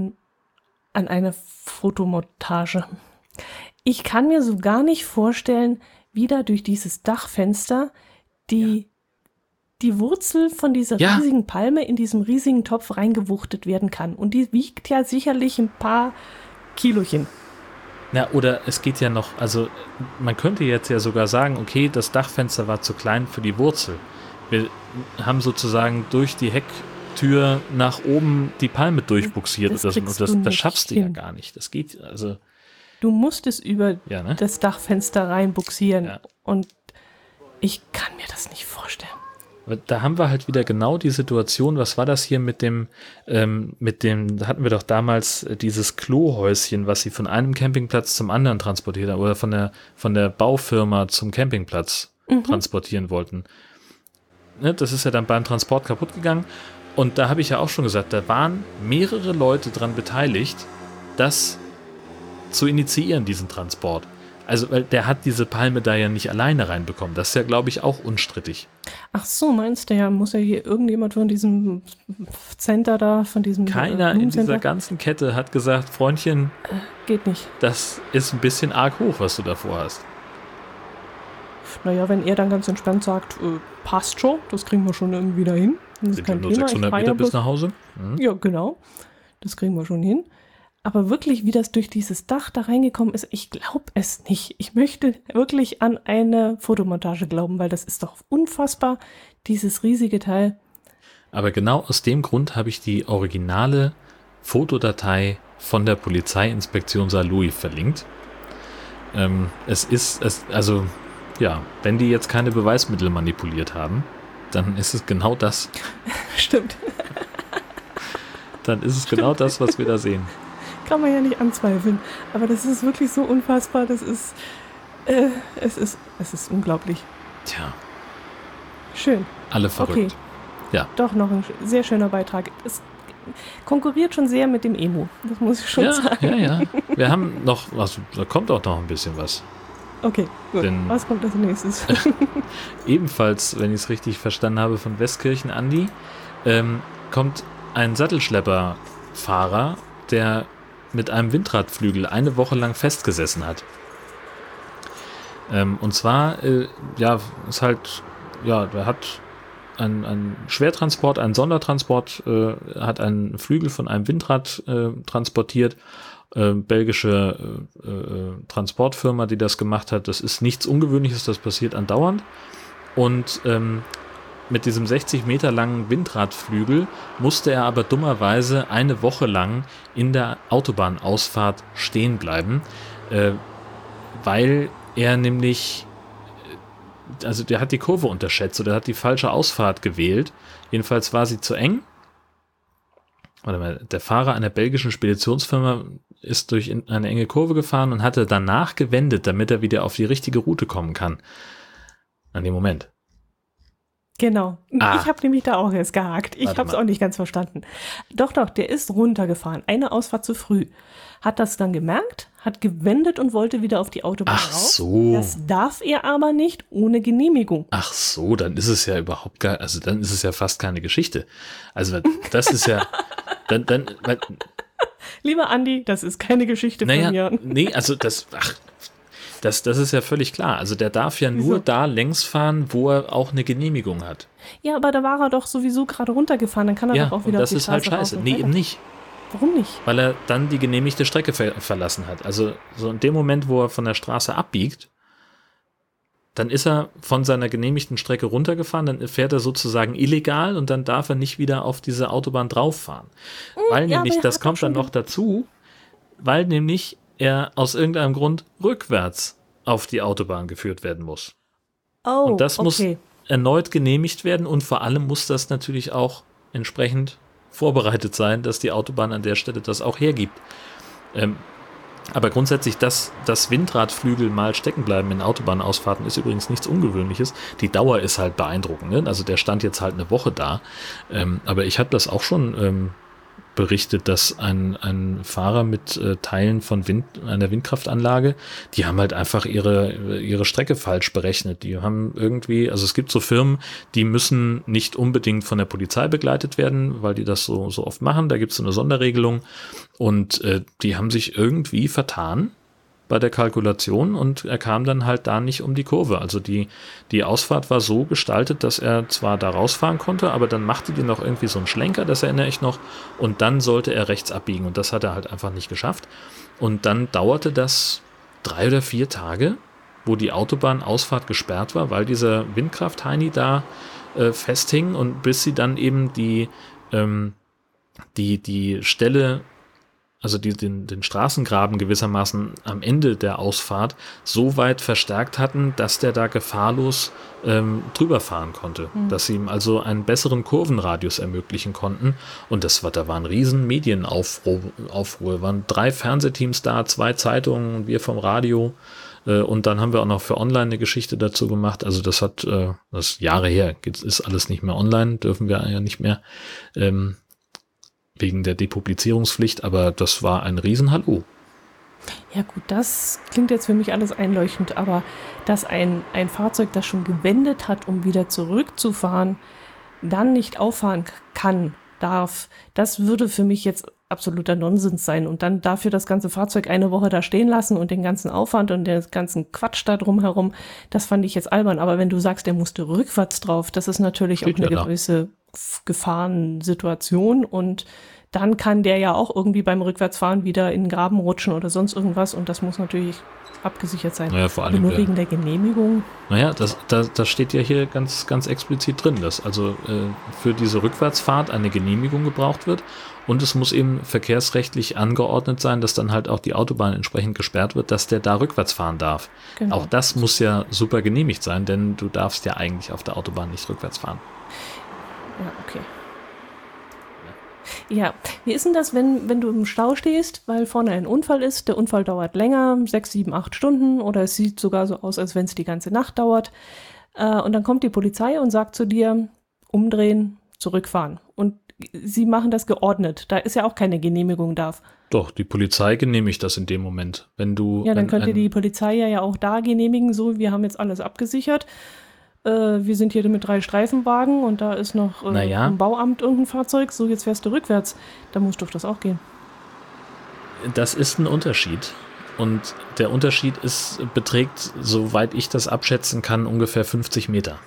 eine Fotomontage. Ich kann mir so gar nicht vorstellen, wie da durch dieses Dachfenster die Wurzel von dieser riesigen Palme in diesem riesigen Topf reingewuchtet werden kann. Und die wiegt ja sicherlich ein paar Kilochen. Na, oder es geht ja noch, also man könnte jetzt ja sogar sagen, okay, das Dachfenster war zu klein für die Wurzel. Wir haben sozusagen durch die Hecktür nach oben die Palme durchbuxiert. Das schaffst du ja gar nicht. Das geht, also... Du musst es über das Dachfenster reinbuxieren. Ja. Und ich kann mir das nicht vorstellen. Da haben wir halt wieder genau die Situation, was war das hier da hatten wir doch damals dieses Klohäuschen, was sie von einem Campingplatz zum anderen transportiert haben oder von der Baufirma zum Campingplatz transportieren wollten. Ne, das ist ja dann beim Transport kaputt gegangen. Und da habe ich ja auch schon gesagt, da waren mehrere Leute dran beteiligt, das zu initiieren, diesen Transport. Also, weil der hat diese Palme da ja nicht alleine reinbekommen. Das ist ja, glaube ich, auch unstrittig. Ach so, meinst du ja, muss ja hier irgendjemand von diesem Center da, von diesem Keiner in dieser ganzen Kette hat gesagt, Freundchen, geht nicht. Das ist ein bisschen arg hoch, was du davor hast. Naja, wenn er dann ganz entspannt sagt, passt schon, das kriegen wir schon irgendwie dahin. Das sind ja nur 600 Meter bis nach Hause? Ja, genau. Das kriegen wir schon hin. Aber wirklich, wie das durch dieses Dach da reingekommen ist, ich glaube es nicht. Ich möchte wirklich an eine Fotomontage glauben, weil das ist doch unfassbar, dieses riesige Teil. Aber genau aus dem Grund habe ich die originale Fotodatei von der Polizeiinspektion Saarlouis verlinkt. Wenn die jetzt keine Beweismittel manipuliert haben, dann ist es genau das. Stimmt. Dann ist es genau das, was wir da sehen. Kann man ja nicht anzweifeln. Aber das ist wirklich so unfassbar. Das ist, es ist unglaublich. Tja. Schön. Alle verrückt. Okay. Ja. Doch noch ein sehr schöner Beitrag. Es konkurriert schon sehr mit dem Emo. Das muss ich schon sagen. Ja. Wir haben noch, da kommt auch noch ein bisschen was. Okay, gut. Was kommt als nächstes? Ebenfalls, wenn ich es richtig verstanden habe, von Westkirchen Andi, kommt ein Sattelschlepperfahrer, der mit einem Windradflügel eine Woche lang festgesessen hat. Und zwar, ist halt, der hat einen Schwertransport, einen Sondertransport, hat einen Flügel von einem Windrad transportiert. Belgische Transportfirma, die das gemacht hat. Das ist nichts Ungewöhnliches, das passiert andauernd. Und mit diesem 60 Meter langen Windradflügel musste er aber dummerweise eine Woche lang in der Autobahnausfahrt stehen bleiben, weil er nämlich, also der hat die Kurve unterschätzt oder hat die falsche Ausfahrt gewählt. Jedenfalls war sie zu eng. Der Fahrer einer belgischen Speditionsfirma ist durch eine enge Kurve gefahren und hatte danach gewendet, damit er wieder auf die richtige Route kommen kann. An dem Moment. Genau. Ah. Ich habe nämlich da auch erst gehakt. Ich Warte habe es mal. auch nicht ganz verstanden. Doch, der ist runtergefahren. Eine Ausfahrt zu früh. Hat das dann gemerkt, hat gewendet und wollte wieder auf die Autobahn Ach rauf. so. Das darf er aber nicht ohne Genehmigung. Ach so, dann ist es ja überhaupt gar, also dann ist es ja fast keine Geschichte. Also das ist ja, dann Lieber Andi, das ist keine Geschichte von mir. nee, also das ist ja völlig klar. Also der darf ja nur Wieso? da längs fahren, wo er auch eine Genehmigung hat. Ja, aber da war er doch sowieso gerade runtergefahren. Dann kann er Ja, doch auch und wieder auf das die ist halt Straße scheiße. rauf. Nee, eben nicht. Warum nicht? Weil er dann die genehmigte Strecke verlassen hat. Also so in dem Moment, wo er von der Straße abbiegt, dann ist er von seiner genehmigten Strecke runtergefahren, dann fährt er sozusagen illegal und dann darf er nicht wieder auf diese Autobahn drauffahren. Weil ja, nämlich, aber er das hat kommt doch schon dann noch dazu, weil nämlich er aus irgendeinem Grund rückwärts auf die Autobahn geführt werden muss. Oh, Und das muss okay. erneut genehmigt werden und vor allem muss das natürlich auch entsprechend vorbereitet sein, dass die Autobahn an der Stelle das auch hergibt. Aber grundsätzlich, dass Windradflügel mal stecken bleiben in Autobahnausfahrten, ist übrigens nichts Ungewöhnliches. Die Dauer ist halt beeindruckend. Ne? Also der stand jetzt halt eine Woche da. Aber ich habe das auch schon berichtet, dass ein Fahrer mit Teilen von einer Windkraftanlage, die haben halt einfach ihre Strecke falsch berechnet. Die haben irgendwie, also es gibt so Firmen, die müssen nicht unbedingt von der Polizei begleitet werden, weil die das so oft machen. Da gibt es so eine Sonderregelung und die haben sich irgendwie vertan bei der Kalkulation und er kam dann halt da nicht um die Kurve. Also die Ausfahrt war so gestaltet, dass er zwar da rausfahren konnte, aber dann machte die noch irgendwie so einen Schlenker, das erinnere ich noch, und dann sollte er rechts abbiegen und das hat er halt einfach nicht geschafft. Und dann dauerte das 3 oder 4 Tage, wo die Autobahnausfahrt gesperrt war, weil dieser Windkraft-Heini da festhing und bis sie dann eben die Stelle, also den Straßengraben gewissermaßen am Ende der Ausfahrt so weit verstärkt hatten, dass der da gefahrlos drüber fahren konnte. Dass sie ihm also einen besseren Kurvenradius ermöglichen konnten. Und da war ein riesen Medienaufruhr. Waren 3 Fernsehteams da, 2 Zeitungen und wir vom Radio. Und dann haben wir auch noch für online eine Geschichte dazu gemacht. Also das ist Jahre her. Ist alles nicht mehr online, dürfen wir ja nicht mehr. Wegen der Depublizierungspflicht, aber das war ein Riesenhallo. Ja gut, das klingt jetzt für mich alles einleuchtend, aber dass ein Fahrzeug, das schon gewendet hat, um wieder zurückzufahren, dann nicht auffahren darf, das würde für mich jetzt absoluter Nonsens sein. Und dann dafür das ganze Fahrzeug eine Woche da stehen lassen und den ganzen Aufwand und den ganzen Quatsch da drumherum, das fand ich jetzt albern. Aber wenn du sagst, der musste rückwärts drauf, das ist natürlich Steht auch eine ja da. gewisse Gefahrensituation und dann kann der ja auch irgendwie beim Rückwärtsfahren wieder in den Graben rutschen oder sonst irgendwas und das muss natürlich abgesichert sein. Naja, vor allem nur wegen der Genehmigung. Naja, das steht ja hier ganz, ganz explizit drin, dass also für diese Rückwärtsfahrt eine Genehmigung gebraucht wird und es muss eben verkehrsrechtlich angeordnet sein, dass dann halt auch die Autobahn entsprechend gesperrt wird, dass der da rückwärts fahren darf. Genau. Auch das muss ja super genehmigt sein, denn du darfst ja eigentlich auf der Autobahn nicht rückwärts fahren. Ja, okay. Ja, wie ist denn das, wenn du im Stau stehst, weil vorne ein Unfall ist, der Unfall dauert länger, 6, 7, 8 Stunden oder es sieht sogar so aus, als wenn es die ganze Nacht dauert und dann kommt die Polizei und sagt zu dir, umdrehen, zurückfahren und sie machen das geordnet, da ist ja auch keine Genehmigung da. Doch, die Polizei genehmigt das in dem Moment. Wenn du Ja, dann könnte die Polizei ja auch da genehmigen, so, wir haben jetzt alles abgesichert. Wir sind hier mit 3 Streifenwagen und da ist noch im Bauamt irgendein Fahrzeug. So, jetzt fährst du rückwärts. Da muss doch das auch gehen. Das ist ein Unterschied. Und der Unterschied beträgt, soweit ich das abschätzen kann, ungefähr 50 Meter.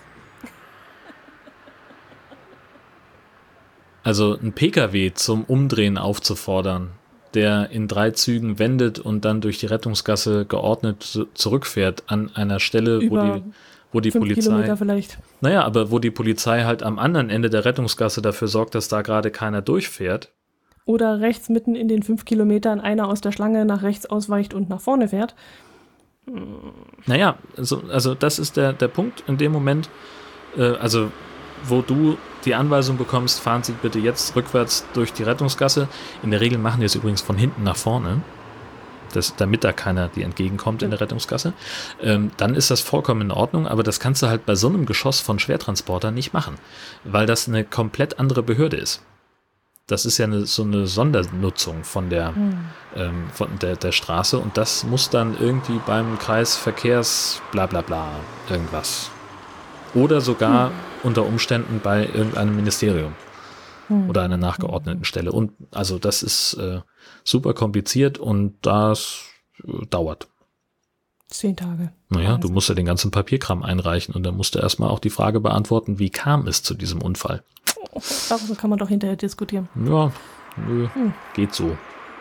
Also ein PKW zum Umdrehen aufzufordern, der in 3 Zügen wendet und dann durch die Rettungsgasse geordnet zurückfährt an einer Stelle, wo die 5 Polizei, Kilometer vielleicht. naja, aber wo die Polizei halt am anderen Ende der Rettungsgasse dafür sorgt, dass da gerade keiner durchfährt. Oder rechts mitten in den 5 Kilometern einer aus der Schlange nach rechts ausweicht und nach vorne fährt. Naja, also das ist der Punkt in dem Moment, wo du die Anweisung bekommst, fahren Sie bitte jetzt rückwärts durch die Rettungsgasse. In der Regel machen die es übrigens von hinten nach vorne. damit da keiner dir entgegenkommt in der Rettungsgasse, dann ist das vollkommen in Ordnung, aber das kannst du halt bei so einem Geschoss von Schwertransportern nicht machen, weil das eine komplett andere Behörde ist. Das ist ja so eine Sondernutzung von der Straße und das muss dann irgendwie beim Kreisverkehrs bla bla bla irgendwas. Oder sogar unter Umständen bei irgendeinem Ministerium oder einer nachgeordneten Stelle. Und also das ist super kompliziert und das dauert. 10 Tage. Naja, du musst ja den ganzen Papierkram einreichen und dann musst du erstmal auch die Frage beantworten, wie kam es zu diesem Unfall? Darüber kann man doch hinterher diskutieren. Ja, geht so.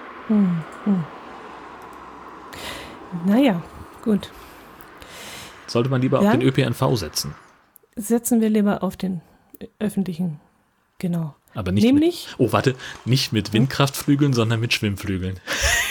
Naja, gut. Sollte man lieber auf den ÖPNV setzen? Setzen wir lieber auf den öffentlichen, genau. Aber nicht nicht mit Windkraftflügeln, sondern mit Schwimmflügeln.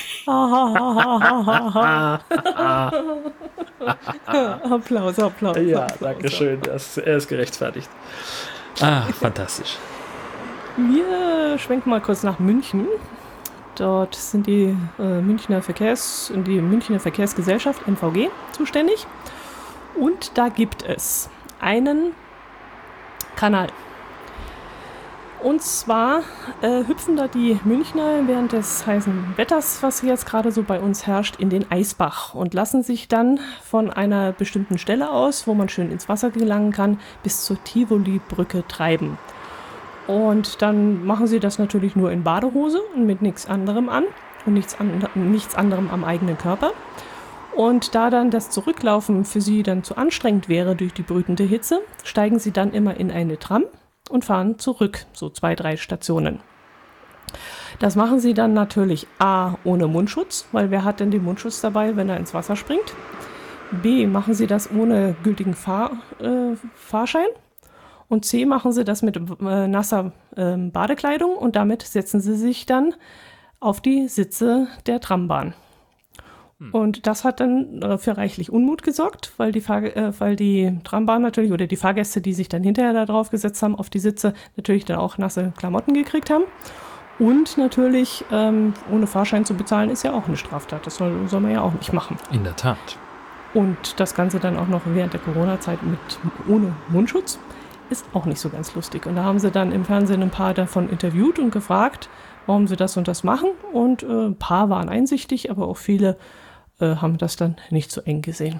Applaus. Ja, danke schön. Er ist gerechtfertigt. Fantastisch. Wir schwenken mal kurz nach München. Dort sind die Münchner Verkehrsgesellschaft MVG zuständig. Und da gibt es einen Kanal. Und zwar hüpfen da die Münchner während des heißen Wetters, was jetzt gerade so bei uns herrscht, in den Eisbach und lassen sich dann von einer bestimmten Stelle aus, wo man schön ins Wasser gelangen kann, bis zur Tivoli-Brücke treiben. Und dann machen sie das natürlich nur in Badehose und mit nichts anderem an und nichts anderem am eigenen Körper. Und da dann das Zurücklaufen für sie dann zu anstrengend wäre durch die brütende Hitze, steigen sie dann immer in eine Tram und fahren zurück, so 2-3 Stationen. Das machen sie dann natürlich A, ohne Mundschutz, weil wer hat denn den Mundschutz dabei, wenn er ins Wasser springt? B, machen sie das ohne gültigen Fahrschein. Und C, machen sie das mit nasser Badekleidung und damit setzen sie sich dann auf die Sitze der Trambahn. Und das hat dann für reichlich Unmut gesorgt, weil die Trambahn natürlich oder die Fahrgäste, die sich dann hinterher da drauf gesetzt haben auf die Sitze, natürlich dann auch nasse Klamotten gekriegt haben. Und natürlich ohne Fahrschein zu bezahlen ist ja auch eine Straftat. Das soll man ja auch nicht machen. In der Tat. Und das Ganze dann auch noch während der Corona-Zeit ohne Mundschutz ist auch nicht so ganz lustig. Und da haben sie dann im Fernsehen ein paar davon interviewt und gefragt, warum sie das und das machen. Und ein paar waren einsichtig, aber auch viele haben das dann nicht so eng gesehen.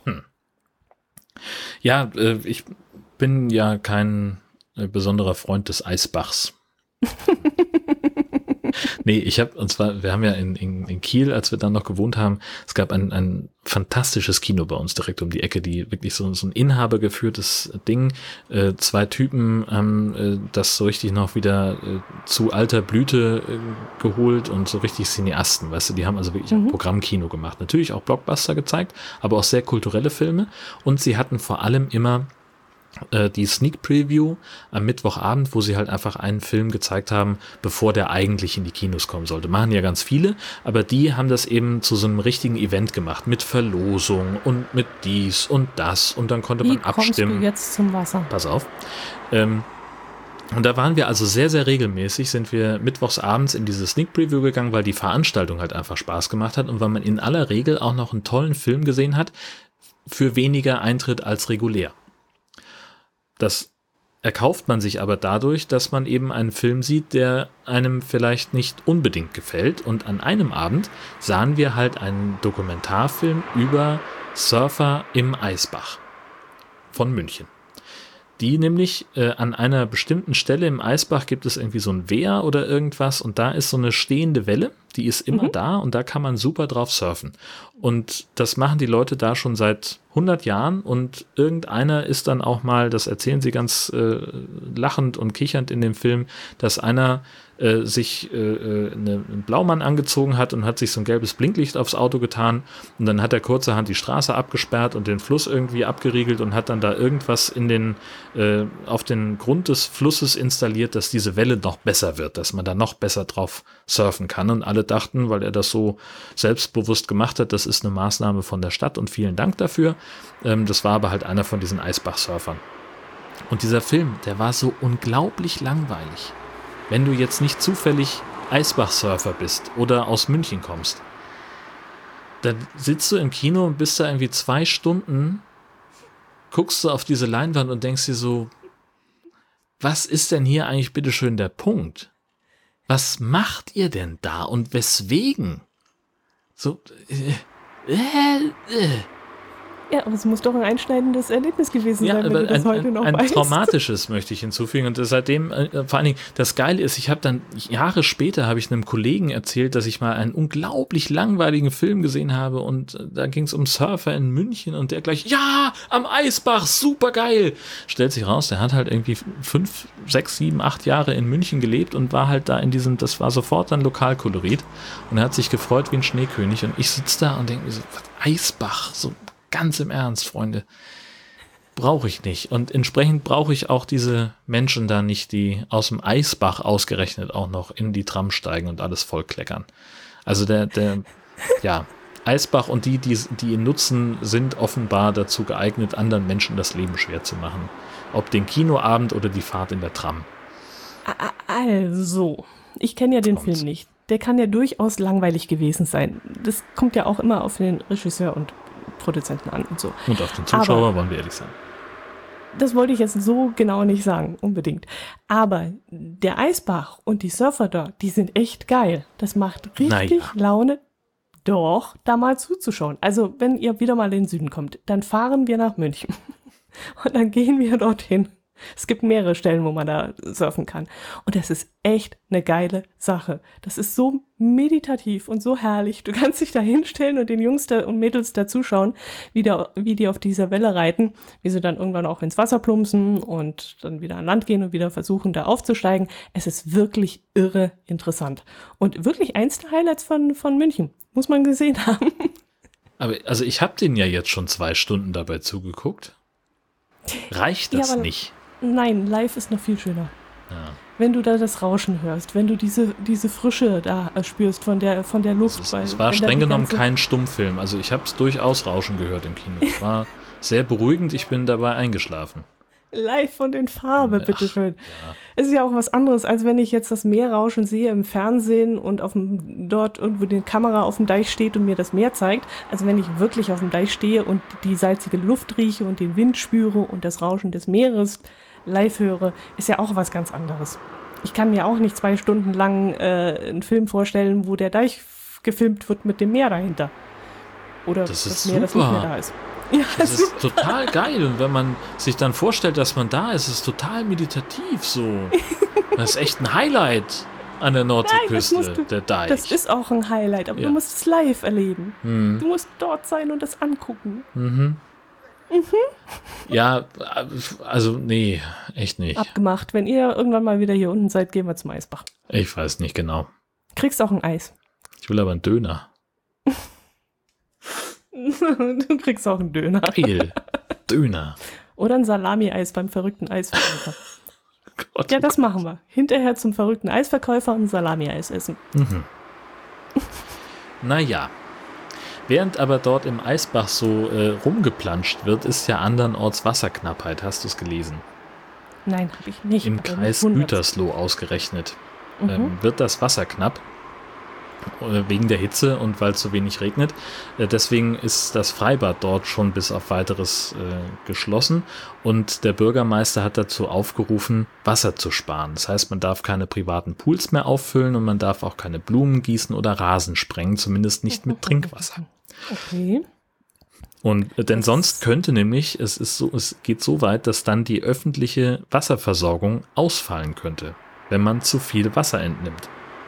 Ja, ich bin ja kein besonderer Freund des Eisbachs. Nee, wir haben ja in Kiel, als wir dann noch gewohnt haben, es gab ein fantastisches Kino bei uns direkt um die Ecke, die wirklich so ein inhabergeführtes Ding. 2 Typen haben das so richtig noch wieder zu alter Blüte geholt und so richtig Cineasten, weißt du, die haben also wirklich ein Programmkino gemacht. Natürlich auch Blockbuster gezeigt, aber auch sehr kulturelle Filme und sie hatten vor allem immer die Sneak Preview am Mittwochabend, wo sie halt einfach einen Film gezeigt haben, bevor der eigentlich in die Kinos kommen sollte. Machen ja ganz viele, aber die haben das eben zu so einem richtigen Event gemacht, mit Verlosung und mit dies und das und dann konnte man abstimmen. Wie kommst du jetzt zum Wasser? Pass auf. Und da waren wir also sehr, sehr regelmäßig, sind wir mittwochsabends in diese Sneak Preview gegangen, weil die Veranstaltung halt einfach Spaß gemacht hat und weil man in aller Regel auch noch einen tollen Film gesehen hat, für weniger Eintritt als regulär. Das erkauft man sich aber dadurch, dass man eben einen Film sieht, der einem vielleicht nicht unbedingt gefällt. Und an einem Abend sahen wir halt einen Dokumentarfilm über Surfer im Eisbach von München. Die nämlich an einer bestimmten Stelle im Eisbach gibt es irgendwie so ein Wehr oder irgendwas und da ist so eine stehende Welle, die ist immer da und da kann man super drauf surfen. Und das machen die Leute da schon seit 100 Jahren und irgendeiner ist dann auch mal, das erzählen sie ganz lachend und kichernd in dem Film, dass einer sich einen Blaumann angezogen hat und hat sich so ein gelbes Blinklicht aufs Auto getan und dann hat er kurzerhand die Straße abgesperrt und den Fluss irgendwie abgeriegelt und hat dann da irgendwas auf den Grund des Flusses installiert, dass diese Welle noch besser wird, dass man da noch besser drauf surfen kann und alle dachten, weil er das so selbstbewusst gemacht hat, das ist eine Maßnahme von der Stadt und vielen Dank dafür. Das war aber halt einer von diesen Eisbach-Surfern. Und dieser Film, der war so unglaublich langweilig. Wenn du jetzt nicht zufällig Eisbach-Surfer bist oder aus München kommst, dann sitzt du im Kino und bist da irgendwie 2 Stunden, guckst du auf diese Leinwand und denkst dir so, was ist denn hier eigentlich bitteschön der Punkt? Was macht ihr denn da und weswegen? So, Ja, aber es muss doch ein einschneidendes Erlebnis gewesen sein, wenn du das heute noch ein weißt. traumatisches möchte ich hinzufügen. Und seitdem, vor allen Dingen, das Geile ist, ich habe dann, Jahre später habe ich einem Kollegen erzählt, dass ich mal einen unglaublich langweiligen Film gesehen habe und da ging es um Surfer in München und der gleich, ja, am Eisbach, super geil. Stellt sich raus, der hat halt irgendwie 5, 6, 7, 8 Jahre in München gelebt und war halt da in diesem, das war sofort dann Lokalkolorit und er hat sich gefreut wie ein Schneekönig und ich sitze da und denke mir so, was, Eisbach, so ganz im Ernst, Freunde, brauche ich nicht. Und entsprechend brauche ich auch diese Menschen da nicht, die aus dem Eisbach ausgerechnet auch noch in die Tram steigen und alles vollkleckern. Also der Eisbach und die ihn nutzen, sind offenbar dazu geeignet, anderen Menschen das Leben schwer zu machen. Ob den Kinoabend oder die Fahrt in der Tram. Also, ich kenne ja den Film nicht. Der kann ja durchaus langweilig gewesen sein. Das kommt ja auch immer auf den Regisseur und Produzenten an und so. Und auf den Zuschauer, wollen wir ehrlich sein. Das wollte ich jetzt so genau nicht sagen, unbedingt. Aber der Eisbach und die Surfer dort, die sind echt geil. Das macht richtig Laune, doch, da mal zuzuschauen. Also, wenn ihr wieder mal in den Süden kommt, dann fahren wir nach München. Und dann gehen wir dorthin. Es gibt mehrere Stellen, wo man da surfen kann. Und das ist echt eine geile Sache. Das ist so meditativ und so herrlich. Du kannst dich da hinstellen und den Jungs und Mädels da zuschauen, wie die auf dieser Welle reiten, wie sie dann irgendwann auch ins Wasser plumpsen und dann wieder an Land gehen und wieder versuchen, da aufzusteigen. Es ist wirklich irre interessant. Und wirklich eins der Highlights von München. Muss man gesehen haben. Aber also ich habe den ja jetzt schon 2 Stunden dabei zugeguckt. Reicht das nicht? Nein, live ist noch viel schöner. Ja. Wenn du da das Rauschen hörst, wenn du diese Frische da spürst von der Luft. Es war streng genommen kein Stummfilm. Also ich habe es durchaus Rauschen gehört im Kino. Es war sehr beruhigend. Ich bin dabei eingeschlafen. Live von den Farben, bitteschön. Ja. Es ist ja auch was anderes, als wenn ich jetzt das Meerrauschen sehe im Fernsehen und dort irgendwo die Kamera auf dem Deich steht und mir das Meer zeigt. Also wenn ich wirklich auf dem Deich stehe und die salzige Luft rieche und den Wind spüre und das Rauschen des Meeres live höre, ist ja auch was ganz anderes. Ich kann mir auch nicht 2 Stunden lang einen Film vorstellen, wo der Deich gefilmt wird mit dem Meer dahinter. Oder das Meer, das nicht mehr da ist. Ja, das ist total geil. Und wenn man sich dann vorstellt, dass man da ist, ist es total meditativ so. Das ist echt ein Highlight an der Nordseeküste, der Deich. Das ist auch ein Highlight, aber du musst es live erleben. Mhm. Du musst dort sein und das angucken. Mhm. Mhm. Ja, also nee, echt nicht. Abgemacht. Wenn ihr irgendwann mal wieder hier unten seid, gehen wir zum Eisbach. Ich weiß nicht genau. Kriegst auch ein Eis. Ich will aber einen Döner. Du kriegst auch einen Döner. Geil. Döner. Oder ein Salami-Eis beim verrückten Eisverkäufer. Gott, ja, das machen wir. Hinterher zum verrückten Eisverkäufer und ein Salami-Eis essen. Mhm. Naja. Während aber dort im Eisbach so rumgeplanscht wird, ist ja andernorts Wasserknappheit. Hast du es gelesen? Nein, habe ich nicht. Im Kreis Gütersloh ausgerechnet. Wird das Wasser knapp. Wegen der Hitze und weil es so wenig regnet. Deswegen ist das Freibad dort schon bis auf Weiteres geschlossen und der Bürgermeister hat dazu aufgerufen, Wasser zu sparen. Das heißt, man darf keine privaten Pools mehr auffüllen und man darf auch keine Blumen gießen oder Rasen sprengen, zumindest nicht mit Trinkwasser. Okay. Und denn sonst könnte nämlich, es geht so weit, dass dann die öffentliche Wasserversorgung ausfallen könnte, wenn man zu viel Wasser entnimmt.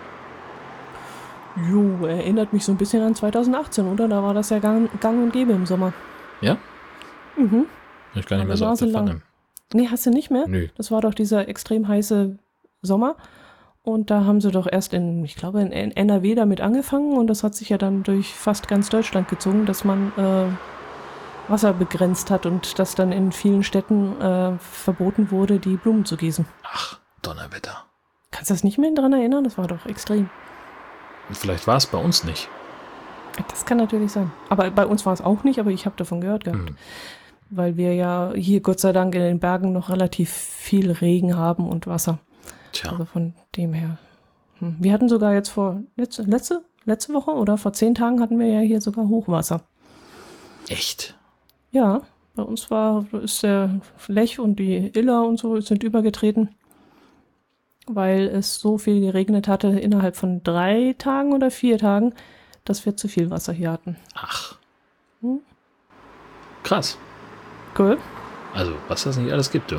Jo, erinnert mich so ein bisschen an 2018, oder? Da war das ja gang und gäbe im Sommer. Ja? Mhm. Ich gar nicht mehr so auf der Pfanne. Nee, hast du nicht mehr? Nö. Das war doch dieser extrem heiße Sommer. Und da haben sie doch erst ich glaube in NRW damit angefangen. Und das hat sich ja dann durch fast ganz Deutschland gezogen, dass man Wasser begrenzt hat und dass dann in vielen Städten verboten wurde, die Blumen zu gießen. Ach, Donnerwetter. Kannst du das nicht mehr dran erinnern? Das war doch extrem. Vielleicht war es bei uns nicht. Das kann natürlich sein. Aber bei uns war es auch nicht, aber ich habe davon gehört gehabt. Weil wir ja hier Gott sei Dank in den Bergen noch relativ viel Regen haben und Wasser. Tja. Also von dem her. Wir hatten sogar jetzt letzte Woche oder vor 10 Tagen hatten wir ja hier sogar Hochwasser. Echt? Ja, bei uns ist der Lech und die Iller und so sind übergetreten, weil es so viel geregnet hatte innerhalb von 3 Tagen oder 4 Tagen, dass wir zu viel Wasser hier hatten. Ach. Krass. Cool. Also, was das nicht alles gibt, du.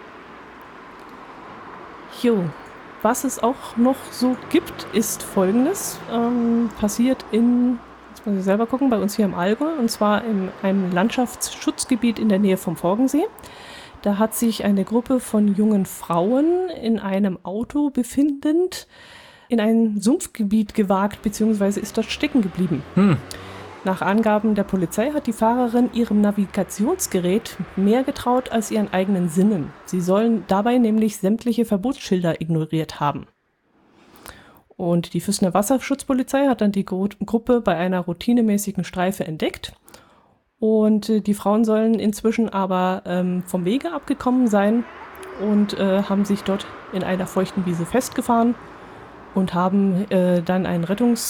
Jo, was es auch noch so gibt, ist Folgendes. Passiert jetzt muss ich selber gucken, bei uns hier im Allgäu, und zwar in einem Landschaftsschutzgebiet in der Nähe vom Forgensee. Da hat sich eine Gruppe von jungen Frauen in einem Auto befindend in ein Sumpfgebiet gewagt, beziehungsweise ist dort stecken geblieben. Nach Angaben der Polizei hat die Fahrerin ihrem Navigationsgerät mehr getraut als ihren eigenen Sinnen. Sie sollen dabei nämlich sämtliche Verbotsschilder ignoriert haben. Und die Füssener Wasserschutzpolizei hat dann die Gruppe bei einer routinemäßigen Streife entdeckt. Und die Frauen sollen inzwischen aber vom Wege abgekommen sein und haben sich dort in einer feuchten Wiese festgefahren und haben dann einen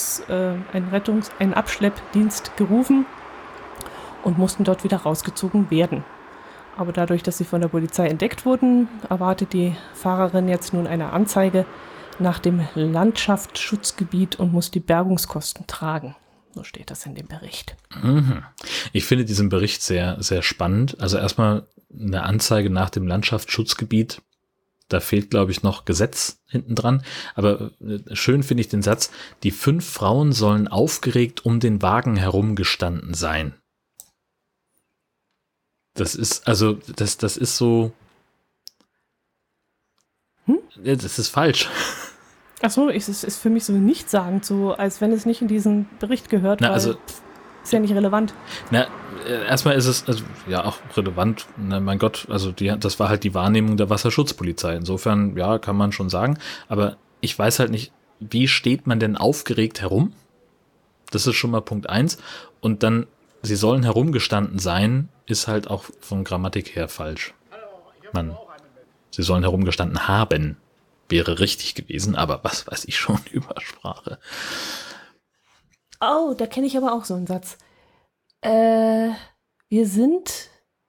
Abschleppdienst gerufen und mussten dort wieder rausgezogen werden. Aber dadurch, dass sie von der Polizei entdeckt wurden, erwartet die Fahrerin jetzt nun eine Anzeige nach dem Landschaftsschutzgebiet und muss die Bergungskosten tragen. So steht das in dem Bericht. Ich finde diesen Bericht sehr, sehr spannend. Also erstmal eine Anzeige nach dem Landschaftsschutzgebiet. Da fehlt, glaube ich, noch Gesetz hinten dran. Aber schön finde ich den Satz, die 5 Frauen sollen aufgeregt um den Wagen herumgestanden sein. Das ist, also, das ist so. Das ist falsch. Ach so, es ist für mich so nichtssagend, so als wenn es nicht in diesen Bericht gehört, weil ist ja nicht relevant. Na, erstmal ist es ja auch relevant, mein Gott, also das war halt die Wahrnehmung der Wasserschutzpolizei. Insofern, ja, kann man schon sagen, aber ich weiß halt nicht, wie steht man denn aufgeregt herum? Das ist schon mal Punkt 1. Und dann, sie sollen herumgestanden sein, ist halt auch von Grammatik her falsch. Sie sollen herumgestanden haben. Wäre richtig gewesen, aber was weiß ich schon über Sprache. Oh, da kenne ich aber auch so einen Satz. Wir sind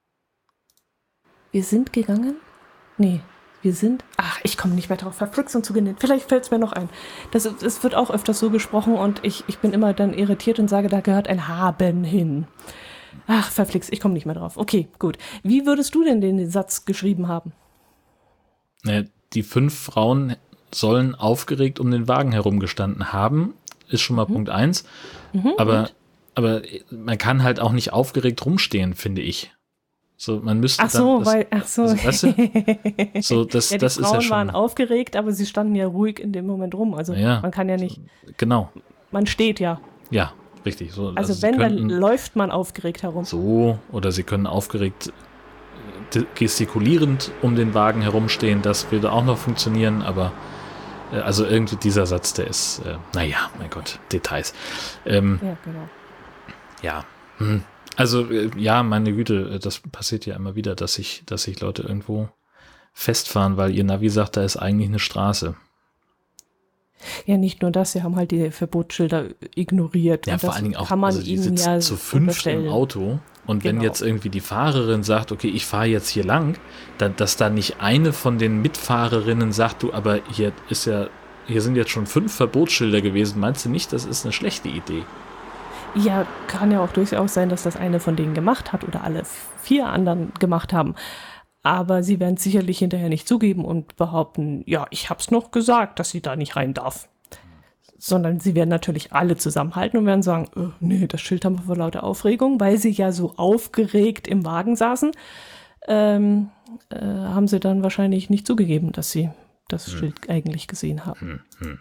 gegangen? Nee, ich komme nicht mehr drauf. Verflixt und zugenäht. Vielleicht fällt es mir noch ein. Es wird auch öfters so gesprochen und ich bin immer dann irritiert und sage, da gehört ein Haben hin. Ach, verflixt, ich komme nicht mehr drauf. Okay, gut. Wie würdest du denn den Satz geschrieben haben? Die 5 Frauen sollen aufgeregt um den Wagen herumgestanden haben, ist schon mal Punkt 1. Aber man kann halt auch nicht aufgeregt rumstehen, finde ich. So, man müsste Also, weißt du? So, das ja, die ist ja Frauen schon. waren aufgeregt, aber sie standen ja ruhig in dem Moment rum. Also ja, man kann ja nicht. Genau. Man steht ja. Ja, richtig. So, also wenn, dann läuft man aufgeregt herum. So, oder sie können aufgeregt gestikulierend um den Wagen herumstehen, das würde auch noch funktionieren, aber also irgendwie dieser Satz, der ist, naja, mein Gott, Details. Ja, genau. Ja, also ja, meine Güte, das passiert ja immer wieder, dass sich Leute irgendwo festfahren, weil ihr Navi sagt, da ist eigentlich eine Straße. Ja, nicht nur das, sie haben halt die Verbotsschilder ignoriert. Ja, und vor allen Dingen auch, kann man also die ihnen sitzen ja zu 5 im Auto und wenn jetzt irgendwie die Fahrerin sagt, okay, ich fahre jetzt hier lang, dass da nicht eine von den Mitfahrerinnen sagt, du, aber hier sind jetzt schon 5 Verbotsschilder gewesen, meinst du nicht, das ist eine schlechte Idee? Ja, kann ja auch durchaus sein, dass das eine von denen gemacht hat oder alle 4 anderen gemacht haben. Aber sie werden es sicherlich hinterher nicht zugeben und behaupten, ja, ich hab's noch gesagt, dass sie da nicht rein darf. Sondern sie werden natürlich alle zusammenhalten und werden sagen, nee, das Schild haben wir vor lauter Aufregung, weil sie ja so aufgeregt im Wagen saßen, haben sie dann wahrscheinlich nicht zugegeben, dass sie das Schild eigentlich gesehen haben.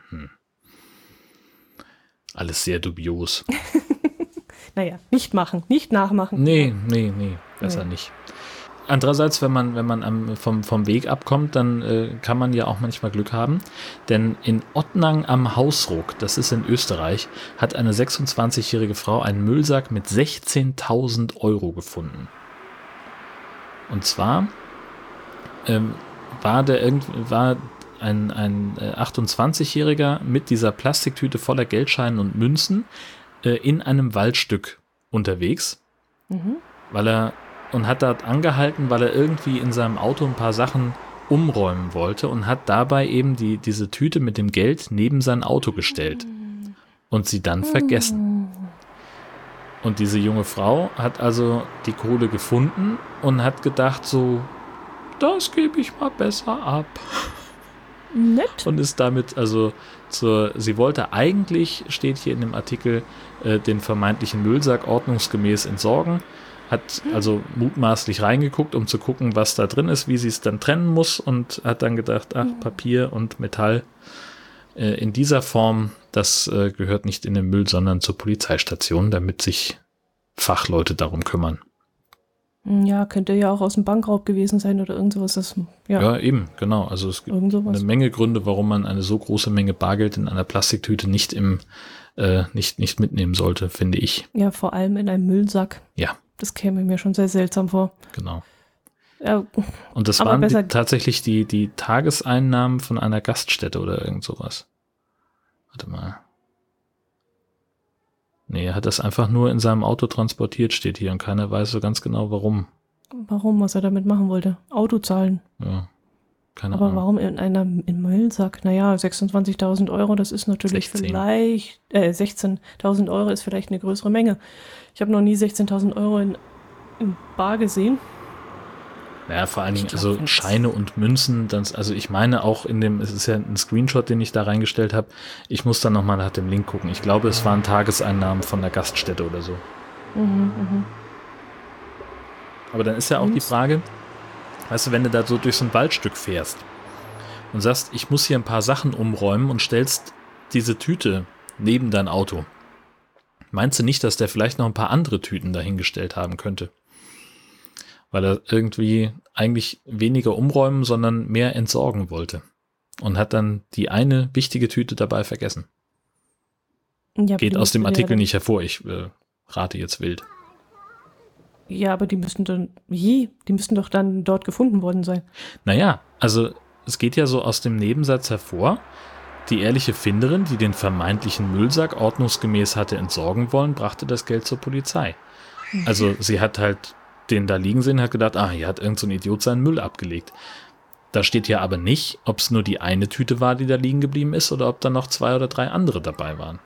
Alles sehr dubios. Naja, nicht machen, nicht nachmachen. Nee, besser nicht. Andererseits, wenn man vom Weg abkommt, dann kann man ja auch manchmal Glück haben. Denn in Ottnang am Hausruck, das ist in Österreich, hat eine 26-jährige Frau einen Müllsack mit 16.000 Euro gefunden. Und zwar war ein 28-Jähriger mit dieser Plastiktüte voller Geldscheine und Münzen in einem Waldstück unterwegs, und hat dort angehalten, weil er irgendwie in seinem Auto ein paar Sachen umräumen wollte und hat dabei eben diese Tüte mit dem Geld neben sein Auto gestellt und sie dann vergessen. Und diese junge Frau hat also die Kohle gefunden und hat gedacht so, das gebe ich mal besser ab. Nett. Und ist damit also sie wollte eigentlich, steht hier in dem Artikel, den vermeintlichen Müllsack ordnungsgemäß entsorgen, hat also mutmaßlich reingeguckt, um zu gucken, was da drin ist, wie sie es dann trennen muss, und hat dann gedacht, ach, Papier und Metall in dieser Form, das gehört nicht in den Müll, sondern zur Polizeistation, damit sich Fachleute darum kümmern. Ja, könnte ja auch aus dem Bankraub gewesen sein oder irgend sowas. Ja, eben, genau. Also es gibt eine Menge Gründe, warum man eine so große Menge Bargeld in einer Plastiktüte nicht mitnehmen sollte, finde ich. Ja, vor allem in einem Müllsack. Ja. Das käme mir schon sehr seltsam vor. Genau. Ja, und das waren tatsächlich die Tageseinnahmen von einer Gaststätte oder irgend sowas. Warte mal. Nee, er hat das einfach nur in seinem Auto transportiert, steht hier, und keiner weiß so ganz genau, warum. Warum, was er damit machen wollte? Auto zahlen. Ja, keine Ahnung. Aber warum in Müllsack? Naja, 26.000 Euro, das ist natürlich 16.000 Euro ist vielleicht eine größere Menge. Ich habe noch nie 16.000 Euro in bar gesehen. Naja, vor allen Dingen, also Scheine und Münzen, also ich meine auch es ist ja ein Screenshot, den ich da reingestellt habe, ich muss dann nochmal nach dem Link gucken. Ich glaube, es waren Tageseinnahmen von der Gaststätte oder so. Aber dann ist ja auch die Frage, weißt du, wenn du da so durch so ein Waldstück fährst und sagst, ich muss hier ein paar Sachen umräumen und stellst diese Tüte neben dein Auto, meinst du nicht, dass der vielleicht noch ein paar andere Tüten dahingestellt haben könnte? Weil er irgendwie eigentlich weniger umräumen, sondern mehr entsorgen wollte. Und hat dann die eine wichtige Tüte dabei vergessen. Ja, geht aus dem Artikel nicht hervor, ich rate jetzt wild. Ja, aber die müssten doch dann dort gefunden worden sein. Naja, also es geht ja so aus dem Nebensatz hervor, die ehrliche Finderin, die den vermeintlichen Müllsack ordnungsgemäß hatte entsorgen wollen, brachte das Geld zur Polizei. Also sie hat halt den da liegen sehen, hat gedacht, hier hat irgend so ein Idiot seinen Müll abgelegt. Da steht ja aber nicht, ob es nur die eine Tüte war, die da liegen geblieben ist, oder ob da noch 2 oder 3 andere dabei waren.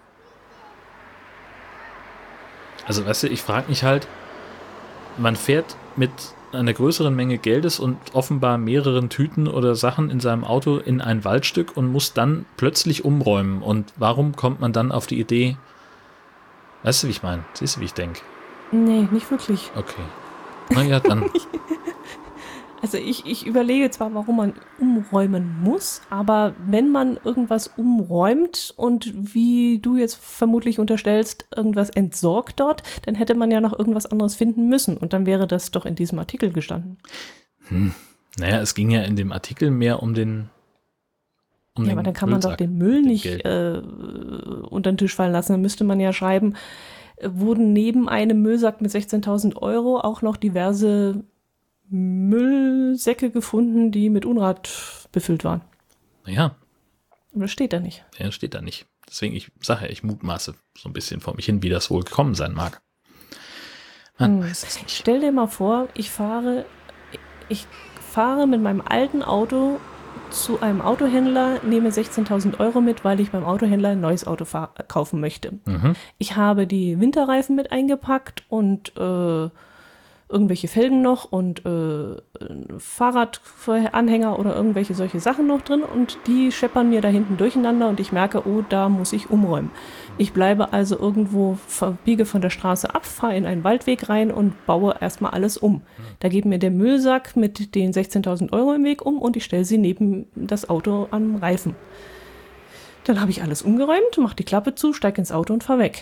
Also weißt du, ich frage mich halt, man fährt mit einer größeren Menge Geldes und offenbar mehreren Tüten oder Sachen in seinem Auto in ein Waldstück und muss dann plötzlich umräumen. Und warum kommt man dann auf die Idee, weißt du, wie ich meine? Siehst du, wie ich denke? Nee, nicht wirklich. Okay. Na ja, dann. Also ich überlege zwar, warum man umräumen muss, aber wenn man irgendwas umräumt und wie du jetzt vermutlich unterstellst, irgendwas entsorgt dort, dann hätte man ja noch irgendwas anderes finden müssen und dann wäre das doch in diesem Artikel gestanden. Naja, es ging ja in dem Artikel mehr um den aber dann kann man doch den Müll nicht unter den Tisch fallen lassen. Dann müsste man ja schreiben, wurden neben einem Müllsack mit 16.000 Euro auch noch diverse Müllsäcke gefunden, die mit Unrat befüllt waren. Naja. Aber das steht da nicht. Ja, das steht da nicht. Deswegen, ich mutmaße so ein bisschen vor mich hin, wie das wohl gekommen sein mag. Man weiß es nicht. Stell dir mal vor, ich fahre mit meinem alten Auto zu einem Autohändler, nehme 16.000 Euro mit, weil ich beim Autohändler ein neues Auto kaufen möchte. Ich habe die Winterreifen mit eingepackt und irgendwelche Felgen noch und Fahrradanhänger oder irgendwelche solche Sachen noch drin und die scheppern mir da hinten durcheinander und ich merke, oh, da muss ich umräumen. Ich bleibe also irgendwo, biege von der Straße ab, fahre in einen Waldweg rein und baue erstmal alles um. Da geht mir der Müllsack mit den 16.000 Euro im Weg um und ich stelle sie neben das Auto am Reifen. Dann habe ich alles umgeräumt, mache die Klappe zu, steige ins Auto und fahre weg.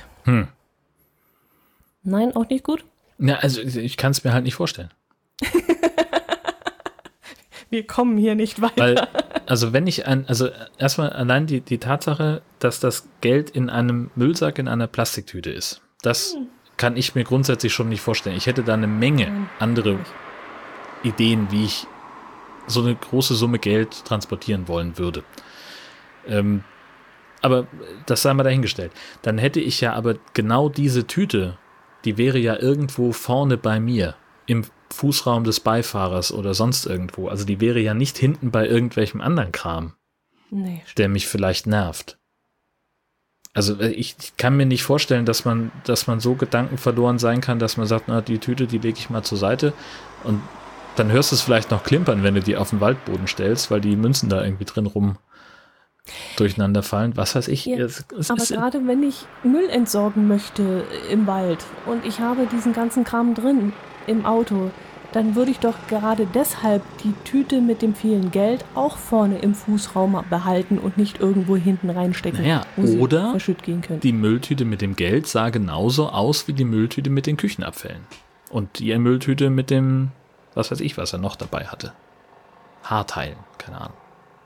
Nein, auch nicht gut? Ja, also ich kann es mir halt nicht vorstellen. Wir kommen hier nicht weiter. Weil, also wenn ich erstmal allein die Tatsache, dass das Geld in einem Müllsack in einer Plastiktüte ist, das kann ich mir grundsätzlich schon nicht vorstellen. Ich hätte da eine Menge andere Ideen, wie ich so eine große Summe Geld transportieren wollen würde. Aber das sei mal dahingestellt. Dann hätte ich ja aber genau diese Tüte, die wäre ja irgendwo vorne bei mir, im Fußraum des Beifahrers oder sonst irgendwo. Also die wäre ja nicht hinten bei irgendwelchem anderen Kram, der mich vielleicht nervt. Also ich kann mir nicht vorstellen, dass man so gedankenverloren sein kann, dass man sagt, na, die Tüte, die lege ich mal zur Seite und dann hörst du es vielleicht noch klimpern, wenn du die auf den Waldboden stellst, weil die Münzen da irgendwie drin rum durcheinander fallen, was weiß ich. Ja, aber gerade wenn ich Müll entsorgen möchte im Wald und ich habe diesen ganzen Kram drin im Auto, dann würde ich doch gerade deshalb die Tüte mit dem vielen Geld auch vorne im Fußraum behalten und nicht irgendwo hinten reinstecken. Naja, oder verschütt gehen können. Die Mülltüte mit dem Geld sah genauso aus wie die Mülltüte mit den Küchenabfällen. Und die Mülltüte mit dem, was weiß ich, was er noch dabei hatte. Haarteilen, keine Ahnung.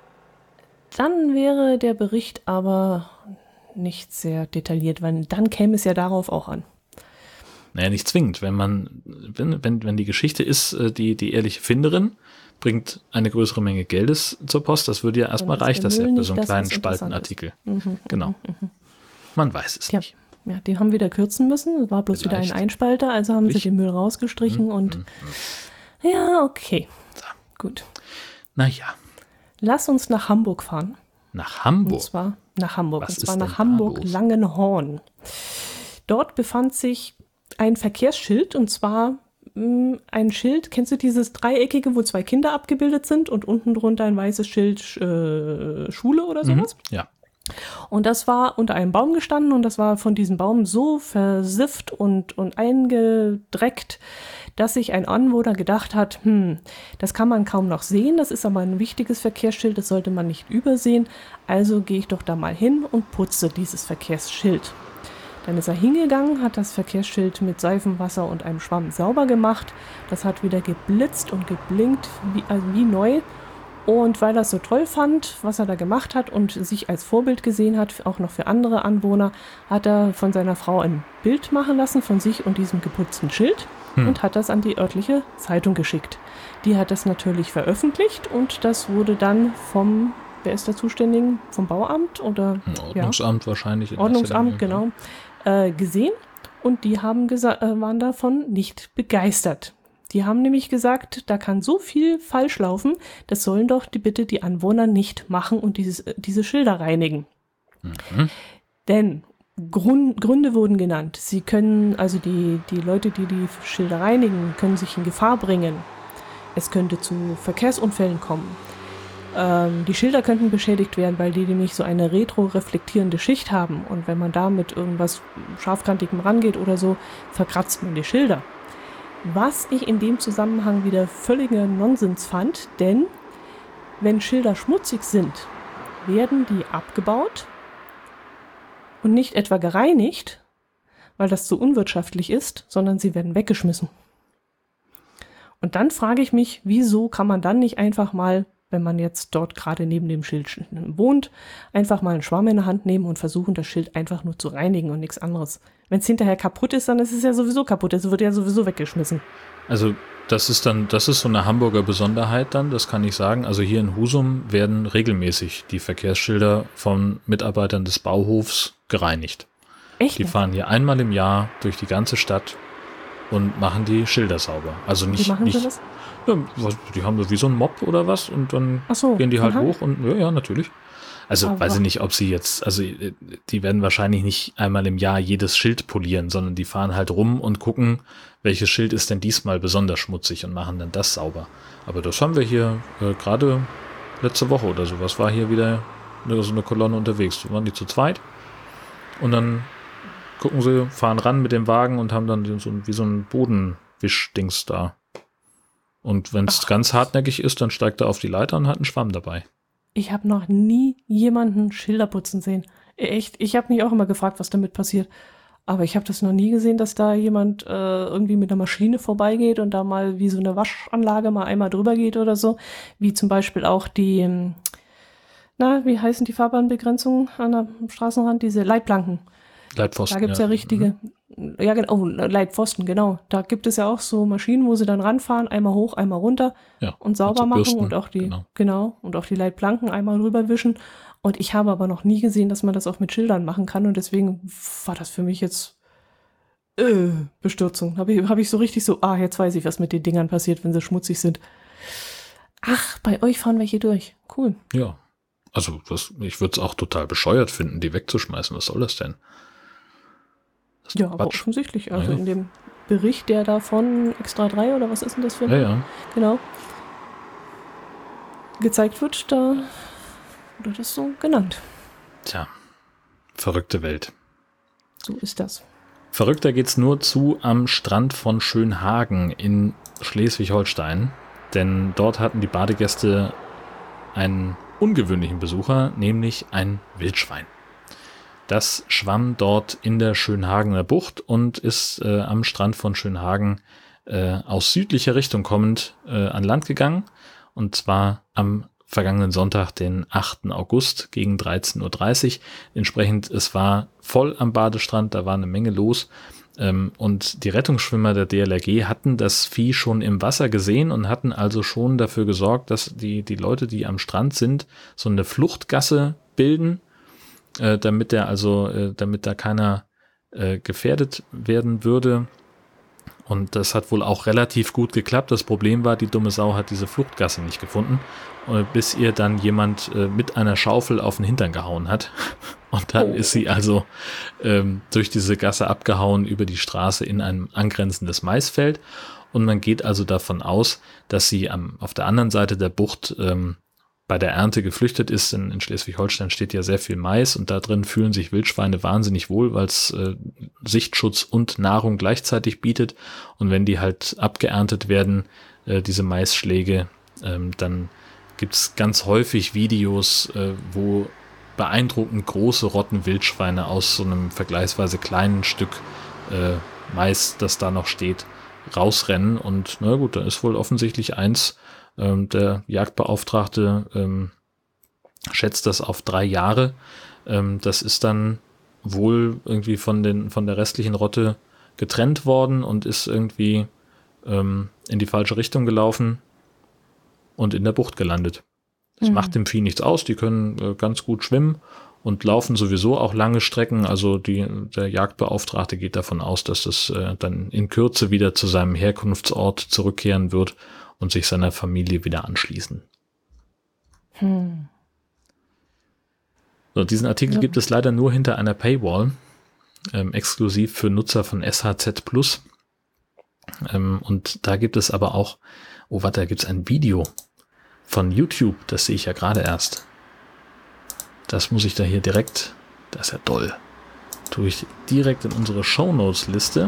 Dann wäre der Bericht aber nicht sehr detailliert, weil dann käme es ja darauf auch an. Naja, nicht zwingend. Wenn die Geschichte ist, die ehrliche Finderin bringt eine größere Menge Geldes zur Post, das würde ja erstmal reichen, das ja für so einen kleinen Spaltenartikel. Genau. Man weiß es nicht. Ja, den haben wir wieder kürzen müssen. Es war bloß wieder ein Einspalter, also haben sie den Müll rausgestrichen und ja, okay. So. Gut. Naja. Lass uns nach Hamburg fahren. Nach Hamburg? Und zwar nach Hamburg. Was und zwar ist nach Hamburg-Langenhorn. Dort befand sich ein Verkehrsschild und zwar ein Schild, kennst du dieses dreieckige, wo 2 Kinder abgebildet sind und unten drunter ein weißes Schild Schule oder sowas? Ja. Und das war unter einem Baum gestanden und das war von diesem Baum so versifft und eingedreckt, dass sich ein Anwohner gedacht hat, das kann man kaum noch sehen, das ist aber ein wichtiges Verkehrsschild, das sollte man nicht übersehen, also gehe ich doch da mal hin und putze dieses Verkehrsschild. Dann ist er hingegangen, hat das Verkehrsschild mit Seifenwasser und einem Schwamm sauber gemacht, das hat wieder geblitzt und geblinkt wie neu. Und weil er es so toll fand, was er da gemacht hat und sich als Vorbild gesehen hat, auch noch für andere Anwohner, hat er von seiner Frau ein Bild machen lassen von sich und diesem geputzten Schild und hat das an die örtliche Zeitung geschickt. Die hat das natürlich veröffentlicht und das wurde dann wer ist da zuständig? Vom Bauamt oder? Ordnungsamt wahrscheinlich. Ordnungsamt, genau. Gesehen und die waren davon nicht begeistert. Die haben nämlich gesagt, da kann so viel falsch laufen, das sollen doch bitte die Anwohner nicht machen und diese Schilder reinigen. Denn Gründe wurden genannt. Sie können, also die Leute, die Schilder reinigen, können sich in Gefahr bringen. Es könnte zu Verkehrsunfällen kommen. Die Schilder könnten beschädigt werden, weil die nämlich so eine retroreflektierende Schicht haben. Und wenn man da mit irgendwas Scharfkantigem rangeht oder so, verkratzt man die Schilder. Was ich in dem Zusammenhang wieder völliger Nonsens fand, denn wenn Schilder schmutzig sind, werden die abgebaut und nicht etwa gereinigt, weil das zu unwirtschaftlich ist, sondern sie werden weggeschmissen. Und dann frage ich mich, wieso kann man dann nicht einfach mal, wenn man jetzt dort gerade neben dem Schild wohnt, einfach mal einen Schwamm in der Hand nehmen und versuchen, das Schild einfach nur zu reinigen und nichts anderes. Wenn es hinterher kaputt ist, dann ist es ja sowieso kaputt. Es wird ja sowieso weggeschmissen. Also das ist so eine Hamburger Besonderheit dann, das kann ich sagen. Also hier in Husum werden regelmäßig die Verkehrsschilder von Mitarbeitern des Bauhofs gereinigt. Echt? Die fahren hier einmal im Jahr durch die ganze Stadt und machen die Schilder sauber. Also nicht. Wie machen sie das? Ja, die haben so wie so ein Mob oder was und dann gehen die halt hoch und ja, natürlich. Also aber weiß ich nicht, ob sie jetzt, also die werden wahrscheinlich nicht einmal im Jahr jedes Schild polieren, sondern die fahren halt rum und gucken, welches Schild ist denn diesmal besonders schmutzig und machen dann das sauber. Aber das haben wir hier gerade letzte Woche oder sowas, war hier wieder so eine Kolonne unterwegs. Da waren die zu zweit und dann gucken sie, fahren ran mit dem Wagen und haben dann wie so ein Bodenwischdings da. Und wenn es ganz hartnäckig ist, dann steigt er auf die Leiter und hat einen Schwamm dabei. Ich habe noch nie jemanden Schilder putzen sehen. Echt, ich habe mich auch immer gefragt, was damit passiert. Aber ich habe das noch nie gesehen, dass da jemand irgendwie mit einer Maschine vorbeigeht und da mal wie so eine Waschanlage mal einmal drüber geht oder so. Wie zum Beispiel auch die, wie heißen die Fahrbahnbegrenzungen an der Straßenrand? Diese Leitplanken. Leitpfosten. Da gibt es ja richtige, ja genau, oh, Leitpfosten, genau. Da gibt es ja auch so Maschinen, wo sie dann ranfahren, einmal hoch, einmal runter Ja, und sauber so machen Bürsten, und auch die, genau. und auch die Leitplanken einmal drüber wischen. Und ich habe aber noch nie gesehen, dass man das auch mit Schildern machen kann und deswegen war das für mich jetzt Bestürzung. Hab ich so richtig so, jetzt weiß ich, was mit den Dingern passiert, wenn sie schmutzig sind. Ach, bei euch fahren welche durch. Cool. Ja, also ich würde es auch total bescheuert finden, die wegzuschmeißen. Was soll das denn? Das Ja, aber Quatsch. offensichtlich. Also in dem Bericht, der da von Extra 3 oder was ist denn das für ein? Ja. Genau. Gezeigt wird, da wurde das so genannt. Tja, verrückte Welt. So ist das. Verrückter geht's nur zu am Strand von Schönhagen in Schleswig-Holstein, denn dort hatten die Badegäste einen ungewöhnlichen Besucher, nämlich ein Wildschwein. Das schwamm dort in der Schönhagener Bucht und ist am Strand von Schönhagen aus südlicher Richtung kommend an Land gegangen, und zwar am vergangenen Sonntag, den 8. August gegen 13:30 Uhr. Entsprechend, es war voll am Badestrand, da war eine Menge los. Und die Rettungsschwimmer der DLRG hatten das Vieh schon im Wasser gesehen und hatten also schon dafür gesorgt, dass die Leute, die am Strand sind, so eine Fluchtgasse bilden, damit da keiner gefährdet werden würde. Und das hat wohl auch relativ gut geklappt. Das Problem war, die dumme Sau hat diese Fluchtgasse nicht gefunden, bis ihr dann jemand mit einer Schaufel auf den Hintern gehauen hat. Und dann ist sie also durch diese Gasse abgehauen über die Straße in ein angrenzendes Maisfeld. Und man geht also davon aus, dass sie auf der anderen Seite der Bucht bei der Ernte geflüchtet ist. In Schleswig-Holstein steht ja sehr viel Mais und da drin fühlen sich Wildschweine wahnsinnig wohl, weil es Sichtschutz und Nahrung gleichzeitig bietet. Und wenn die halt abgeerntet werden, diese Maisschläge, dann gibt's ganz häufig Videos, wo beeindruckend große Rotten-Wildschweine aus so einem vergleichsweise kleinen Stück Mais, das da noch steht, rausrennen. Und na gut, da ist wohl offensichtlich eins. Der Jagdbeauftragte schätzt das auf 3 Jahre. Das ist dann wohl irgendwie von der restlichen Rotte getrennt worden und ist irgendwie in die falsche Richtung gelaufen und in der Bucht gelandet. Das macht dem Vieh nichts aus, die können ganz gut schwimmen und laufen sowieso auch lange Strecken. Also der Jagdbeauftragte geht davon aus, dass das dann in Kürze wieder zu seinem Herkunftsort zurückkehren wird und sich seiner Familie wieder anschließen. So, diesen Artikel gibt es leider nur hinter einer Paywall, exklusiv für Nutzer von SHZ Plus. Und da gibt es aber auch, da gibt es ein Video von YouTube, das sehe ich ja gerade erst. Das muss ich da hier direkt, das ist ja toll, tue ich direkt in unsere Shownotes-Liste.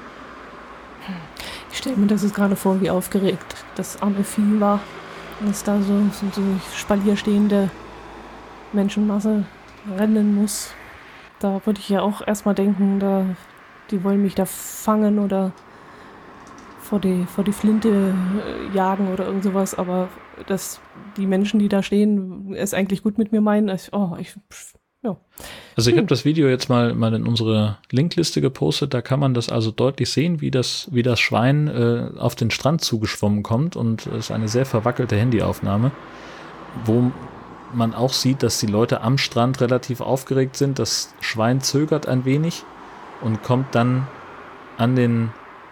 Ich stelle mir das jetzt gerade vor, wie aufgeregt das arme Vieh war, dass da so Spalier stehende Menschenmasse rennen muss. Da würde ich ja auch erstmal denken, die wollen mich da fangen oder vor die Flinte jagen oder irgend sowas, aber dass die Menschen, die da stehen, es eigentlich gut mit mir meinen, ja. Also ich habe das Video jetzt mal in unsere Linkliste gepostet, da kann man das also deutlich sehen, wie das Schwein auf den Strand zugeschwommen kommt, und es ist eine sehr verwackelte Handyaufnahme, wo man auch sieht, dass die Leute am Strand relativ aufgeregt sind. Das Schwein zögert ein wenig und kommt dann an den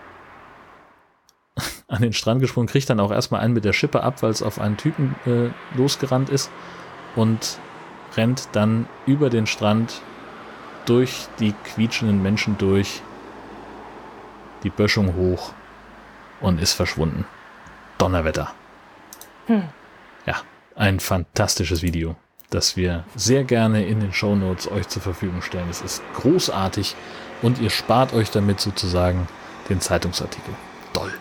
Strand gesprungen, kriegt dann auch erstmal einen mit der Schippe ab, weil es auf einen Typen losgerannt ist, und rennt dann über den Strand durch die quietschenden Menschen durch, die Böschung hoch und ist verschwunden. Donnerwetter. Ja, ein fantastisches Video, das wir sehr gerne in den Shownotes euch zur Verfügung stellen. Es ist großartig und ihr spart euch damit sozusagen den Zeitungsartikel. Toll.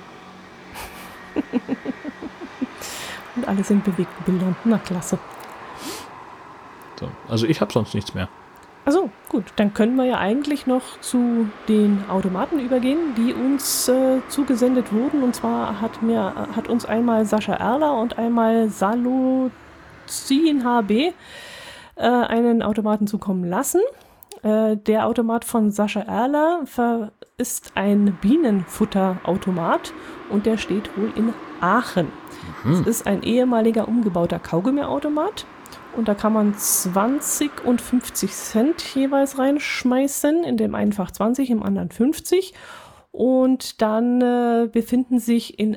Und alles in bewegten Bildern. Na, klasse. So, also ich habe sonst nichts mehr. Also gut, dann können wir ja eigentlich noch zu den Automaten übergehen, die uns zugesendet wurden. Und zwar hat uns einmal Sascha Erler und einmal Salozin HB einen Automaten zukommen lassen. Der Automat von Sascha Erler ist ein Bienenfutterautomat und der steht wohl in Aachen. Es ist ein ehemaliger umgebauter Kaugummiautomat und da kann man 20 und 50 Cent jeweils reinschmeißen, in dem einen Fach 20, im anderen 50 und dann befinden sich in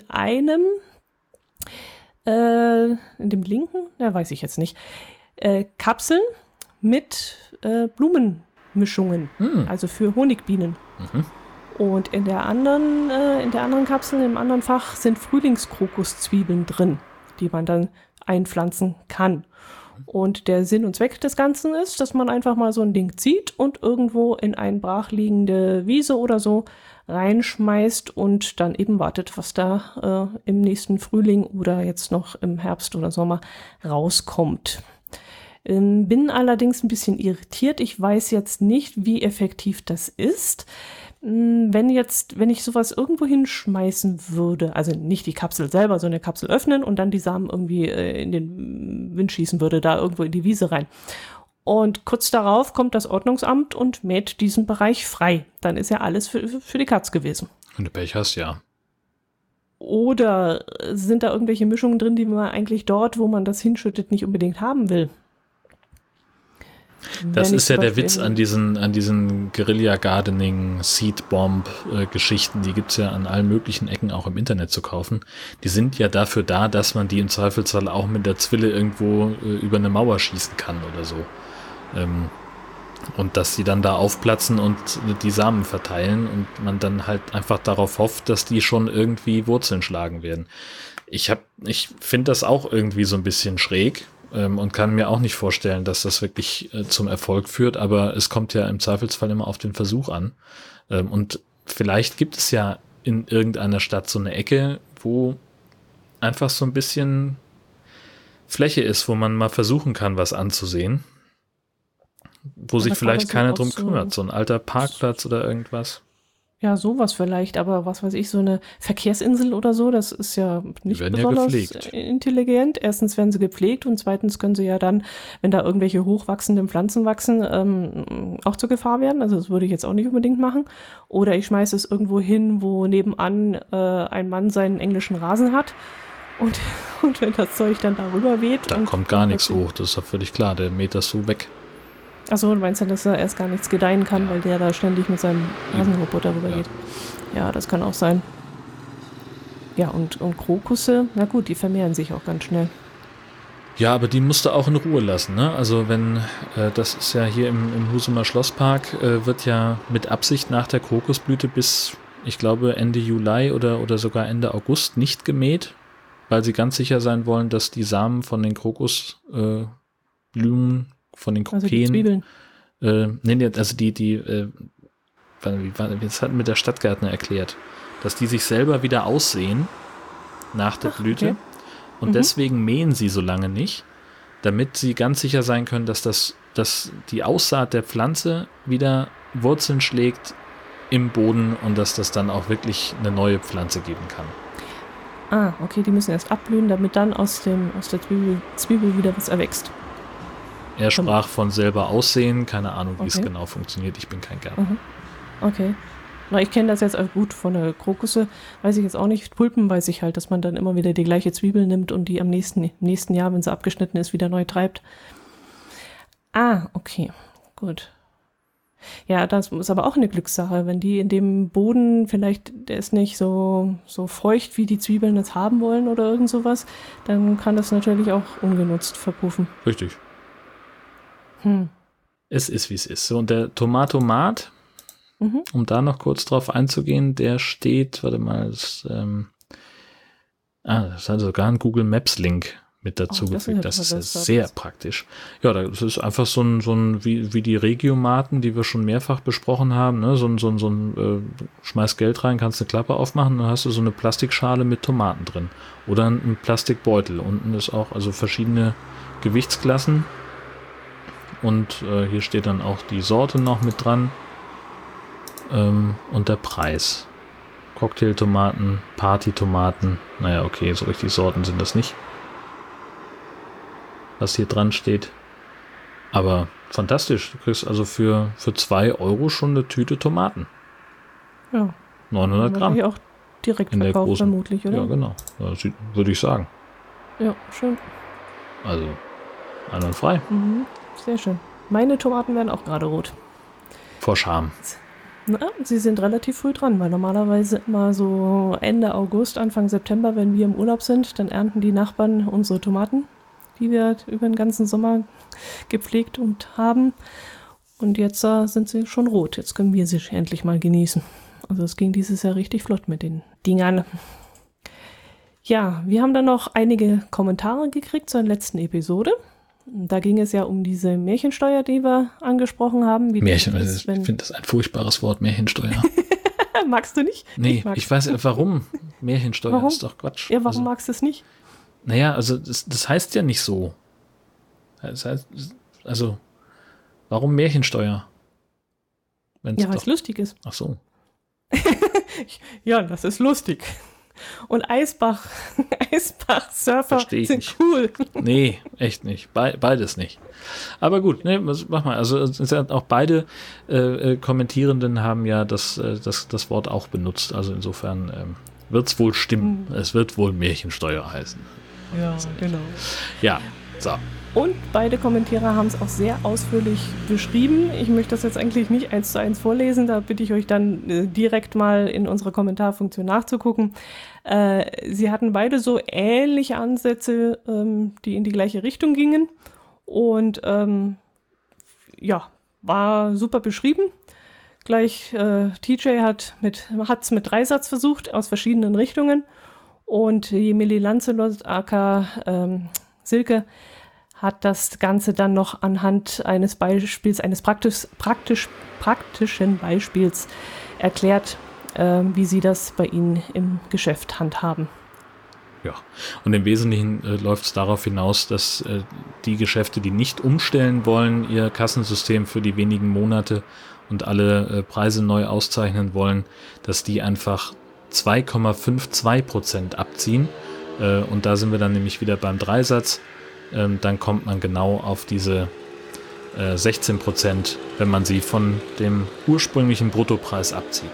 dem linken, weiß ich jetzt nicht, Kapseln mit Blumenmischungen, also für Honigbienen. Und in der anderen Kapsel, im anderen Fach, sind Frühlingskrokuszwiebeln drin, die man dann einpflanzen kann. Und der Sinn und Zweck des Ganzen ist, dass man einfach mal so ein Ding zieht und irgendwo in eine brachliegende Wiese oder so reinschmeißt und dann eben wartet, was da im nächsten Frühling oder jetzt noch im Herbst oder Sommer rauskommt. Bin allerdings ein bisschen irritiert. Ich weiß jetzt nicht, wie effektiv das ist. Wenn ich sowas irgendwo hinschmeißen würde, also nicht die Kapsel selber, sondern eine Kapsel öffnen und dann die Samen irgendwie in den Wind schießen würde, da irgendwo in die Wiese rein. Und kurz darauf kommt das Ordnungsamt und mäht diesen Bereich frei. Dann ist ja alles für die Katz gewesen. Wenn du Pech hast, ja. Oder sind da irgendwelche Mischungen drin, die man eigentlich dort, wo man das hinschüttet, nicht unbedingt haben will? Das ist ja der Witz an diesen Guerilla-Gardening, Seed-Bomb-Geschichten. Die gibt's ja an allen möglichen Ecken auch im Internet zu kaufen. Die sind ja dafür da, dass man die im Zweifelsfall auch mit der Zwille irgendwo über eine Mauer schießen kann oder so. Und dass die dann da aufplatzen und die Samen verteilen und man dann halt einfach darauf hofft, dass die schon irgendwie Wurzeln schlagen werden. Ich finde das auch irgendwie so ein bisschen schräg. Und kann mir auch nicht vorstellen, dass das wirklich zum Erfolg führt, aber es kommt ja im Zweifelsfall immer auf den Versuch an. Und vielleicht gibt es ja in irgendeiner Stadt so eine Ecke, wo einfach so ein bisschen Fläche ist, wo man mal versuchen kann, was anzusehen, wo sich vielleicht keiner drum kümmert. So ein alter Parkplatz oder irgendwas. Ja, sowas vielleicht, aber was weiß ich, so eine Verkehrsinsel oder so, das ist ja nicht besonders intelligent. Erstens werden sie gepflegt und zweitens können sie ja dann, wenn da irgendwelche hochwachsenden Pflanzen wachsen, auch zur Gefahr werden. Also das würde ich jetzt auch nicht unbedingt machen. Oder ich schmeiße es irgendwo hin, wo nebenan ein Mann seinen englischen Rasen hat und wenn das Zeug dann darüber weht. Da kommt gar nichts hoch, das ist ja völlig klar, der mäht das so weg. Achso, du meinst ja, dass er erst gar nichts gedeihen kann, weil der da ständig mit seinem Rasenroboter rübergeht. Ja, das kann auch sein. Ja, und Krokusse, na gut, die vermehren sich auch ganz schnell. Ja, aber die musst du auch in Ruhe lassen, ne? Also wenn, das ist ja hier im Husumer Schlosspark, wird ja mit Absicht nach der Krokusblüte bis, ich glaube, Ende Juli oder sogar Ende August nicht gemäht, weil sie ganz sicher sein wollen, dass die Samen von den Krokusblumen, von den Kroken, also die Zwiebeln. Das hat mir der Stadtgärtner erklärt, dass die sich selber wieder aussehen nach der Blüte. Okay. Und deswegen mähen sie so lange nicht, damit sie ganz sicher sein können, dass die Aussaat der Pflanze wieder Wurzeln schlägt im Boden und dass das dann auch wirklich eine neue Pflanze geben kann. Ah, okay, die müssen erst abblühen, damit dann aus der Zwiebel wieder was erwächst. Er sprach von selber aussehen, keine Ahnung, wie es genau funktioniert. Ich bin kein Gärtner. Okay. Na, ich kenne das jetzt auch gut von der Krokusse, weiß ich jetzt auch nicht. Tulpen weiß ich halt, dass man dann immer wieder die gleiche Zwiebel nimmt und die am nächsten Jahr, wenn sie abgeschnitten ist, wieder neu treibt. Ah, okay, gut. Ja, das ist aber auch eine Glückssache, wenn die in dem Boden vielleicht, der ist nicht so feucht, wie die Zwiebeln das haben wollen oder irgend sowas, dann kann das natürlich auch ungenutzt verpuffen. Richtig. Es ist, wie es ist. So, und der Tomatomat, um da noch kurz drauf einzugehen, der steht, warte mal, das hat sogar einen Google Maps Link mit dazu gefügt. Das ist sehr praktisch. Ja, das ist einfach so ein wie die Regiomaten, die wir schon mehrfach besprochen haben, ne? So ein schmeiß Geld rein, kannst eine Klappe aufmachen, dann hast du so eine Plastikschale mit Tomaten drin. Oder ein Plastikbeutel. Unten ist auch, also verschiedene Gewichtsklassen. Und hier steht dann auch die Sorte noch mit dran. Und der Preis. Cocktailtomaten, Partytomaten. Naja, okay, so richtig Sorten sind das nicht. Was hier dran steht. Aber fantastisch. Du kriegst also für 2 Euro schon eine Tüte Tomaten. Ja. 900 Gramm. Auch direkt in der verkauft großen, vermutlich, oder? Ja, genau. Das würde ich sagen. Ja, schön. Also, einwandfrei. Mhm. Sehr schön. Meine Tomaten werden auch gerade rot. Vor Scham. Na, sie sind relativ früh dran, weil normalerweise immer so Ende August, Anfang September, wenn wir im Urlaub sind, dann ernten die Nachbarn unsere Tomaten, die wir über den ganzen Sommer gepflegt und haben. Und jetzt sind sie schon rot. Jetzt können wir sie endlich mal genießen. Also es ging dieses Jahr richtig flott mit den Dingern. Ja, wir haben dann noch einige Kommentare gekriegt zur letzten Episode. Da ging es ja um diese Märchensteuer, die wir angesprochen haben. Wie Märchen, ich finde das ein furchtbares Wort, Märchensteuer. Magst du nicht? Nee, ich weiß nicht, warum. Märchensteuer warum? ist doch Quatsch. Ja, warum magst du es nicht? Naja, also das heißt ja nicht so. Das heißt, also, warum Märchensteuer? Ja, weil es lustig ist. Ach so. Ja, das ist lustig. Und Eisbach-Surfer sind nicht. cool. Nee, echt nicht. Beides nicht. Aber gut, nee, mach mal. Also auch beide Kommentierenden haben ja das Wort auch benutzt. Also insofern wird es wohl stimmen. Es wird wohl Märchensteuer heißen. Ja, genau. Ja, so. Und beide Kommentierer haben es auch sehr ausführlich beschrieben. Ich möchte das jetzt eigentlich nicht 1:1 vorlesen, da bitte ich euch dann direkt mal in unserer Kommentarfunktion nachzugucken. Sie hatten beide so ähnliche Ansätze, die in die gleiche Richtung gingen. Und ja, war super beschrieben. Gleich TJ hat's mit Dreisatz versucht, aus verschiedenen Richtungen. Und Emily Lancelot, aka Silke, hat das Ganze dann noch anhand eines Beispiels, eines praktischen Beispiels erklärt, wie sie das bei ihnen im Geschäft handhaben. Ja, und im Wesentlichen läuft es darauf hinaus, dass die Geschäfte, die nicht umstellen wollen, ihr Kassensystem für die wenigen Monate und alle Preise neu auszeichnen wollen, dass die einfach 2,52% abziehen. Und da sind wir dann nämlich wieder beim Dreisatz. Dann kommt man genau auf diese 16%, wenn man sie von dem ursprünglichen Bruttopreis abzieht.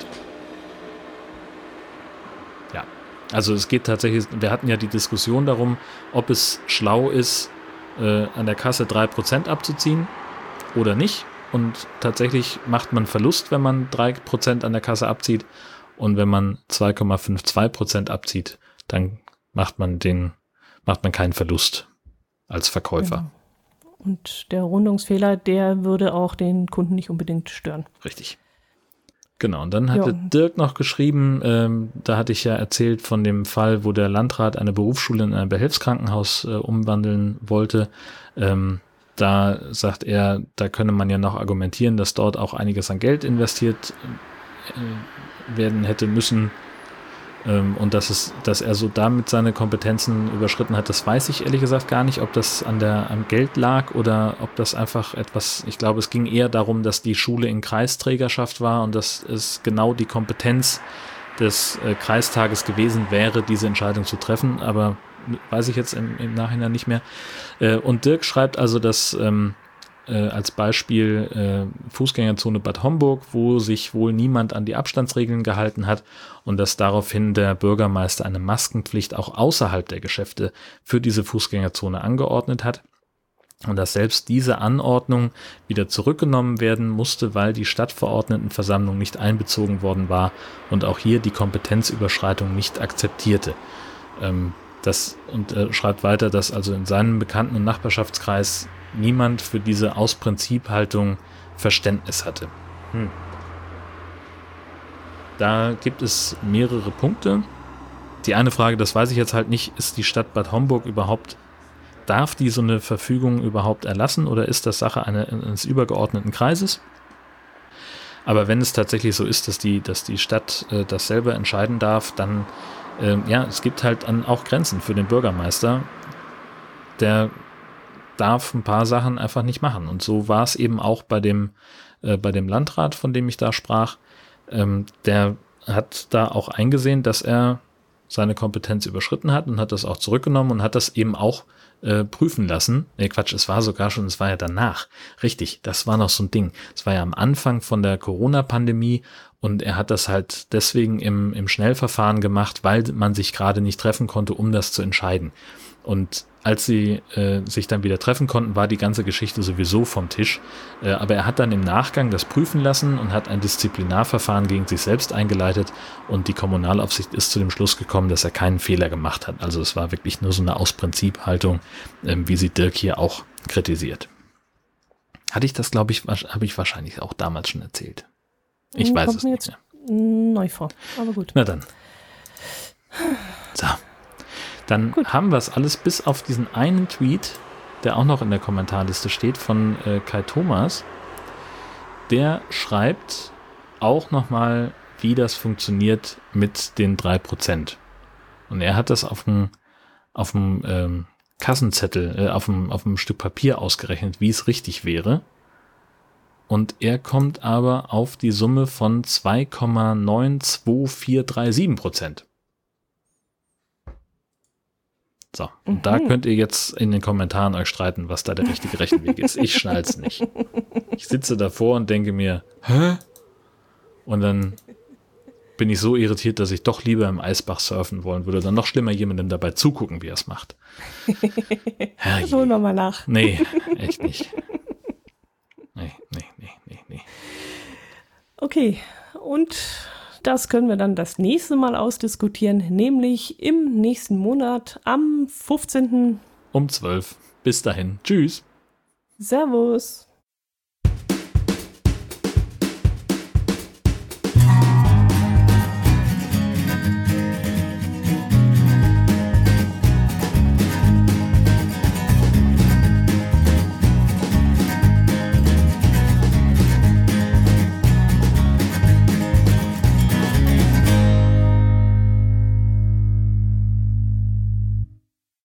Ja, also es geht tatsächlich, wir hatten ja die Diskussion darum, ob es schlau ist, an der Kasse 3% abzuziehen oder nicht. Und tatsächlich macht man Verlust, wenn man 3% an der Kasse abzieht. Und wenn man 2,52% abzieht, dann macht man keinen Verlust als Verkäufer. Genau. Und der Rundungsfehler, der würde auch den Kunden nicht unbedingt stören. Richtig. Genau, und dann hatte Dirk noch geschrieben, da hatte ich ja erzählt von dem Fall, wo der Landrat eine Berufsschule in ein Behelfskrankenhaus umwandeln wollte. Da sagt er, da könne man ja noch argumentieren, dass dort auch einiges an Geld investiert werden hätte müssen. Und dass er so damit seine Kompetenzen überschritten hat, das weiß ich ehrlich gesagt gar nicht, ob das am Geld lag oder ob das einfach etwas, ich glaube, es ging eher darum, dass die Schule in Kreisträgerschaft war und dass es genau die Kompetenz des Kreistages gewesen wäre, diese Entscheidung zu treffen, aber weiß ich jetzt im Nachhinein nicht mehr. Und Dirk schreibt also, dass als Beispiel Fußgängerzone Bad Homburg, wo sich wohl niemand an die Abstandsregeln gehalten hat und dass daraufhin der Bürgermeister eine Maskenpflicht auch außerhalb der Geschäfte für diese Fußgängerzone angeordnet hat und dass selbst diese Anordnung wieder zurückgenommen werden musste, weil die Stadtverordnetenversammlung nicht einbezogen worden war und auch hier die Kompetenzüberschreitung nicht akzeptierte. Schreibt weiter, dass also in seinem Bekannten- und Nachbarschaftskreis niemand für diese Aus-Prinzip-Haltung Verständnis hatte. Da gibt es mehrere Punkte. Die eine Frage, das weiß ich jetzt halt nicht, ist die Stadt Bad Homburg darf die so eine Verfügung überhaupt erlassen oder ist das Sache eines übergeordneten Kreises? Aber wenn es tatsächlich so ist, dass die Stadt das selber entscheiden darf, dann es gibt halt auch Grenzen für den Bürgermeister. Der darf ein paar Sachen einfach nicht machen. Und so war es eben auch bei dem Landrat, von dem ich da sprach. Der hat da auch eingesehen, dass er seine Kompetenz überschritten hat und hat das auch zurückgenommen und hat das eben auch prüfen lassen. Es war ja danach. Richtig, das war noch so ein Ding. Es war ja am Anfang von der Corona-Pandemie und er hat das halt deswegen im Schnellverfahren gemacht, weil man sich gerade nicht treffen konnte, um das zu entscheiden. Und als sie sich dann wieder treffen konnten, war die ganze Geschichte sowieso vom Tisch. Aber er hat dann im Nachgang das prüfen lassen und hat ein Disziplinarverfahren gegen sich selbst eingeleitet und die Kommunalaufsicht ist zu dem Schluss gekommen, dass er keinen Fehler gemacht hat. Also es war wirklich nur so eine Aus-Prinzip-Haltung, wie sie Dirk hier auch kritisiert. Hatte ich das, glaube ich, habe ich wahrscheinlich auch damals schon erzählt. Ich weiß es nicht mehr. Neu vor, aber gut. Na dann. So. Dann haben wir es alles bis auf diesen einen Tweet, der auch noch in der Kommentarliste steht, von Kai Thomas. Der schreibt auch nochmal, wie das funktioniert mit den 3%. Und er hat das auf dem Kassenzettel, auf dem Stück Papier ausgerechnet, wie es richtig wäre. Und er kommt aber auf die Summe von 2,92437%. So, und da könnt ihr jetzt in den Kommentaren euch streiten, was da der richtige Rechenweg ist. Ich schnall's nicht. Ich sitze davor und denke mir, hä? Und dann bin ich so irritiert, dass ich doch lieber im Eisbach surfen wollen würde. Dann noch schlimmer jemandem dabei zugucken, wie er es macht. Das holen wir mal nach. Nee, echt nicht. Nee. Okay, und das können wir dann das nächste Mal ausdiskutieren, nämlich im nächsten Monat am 15. um 12. Bis dahin. Tschüss. Servus.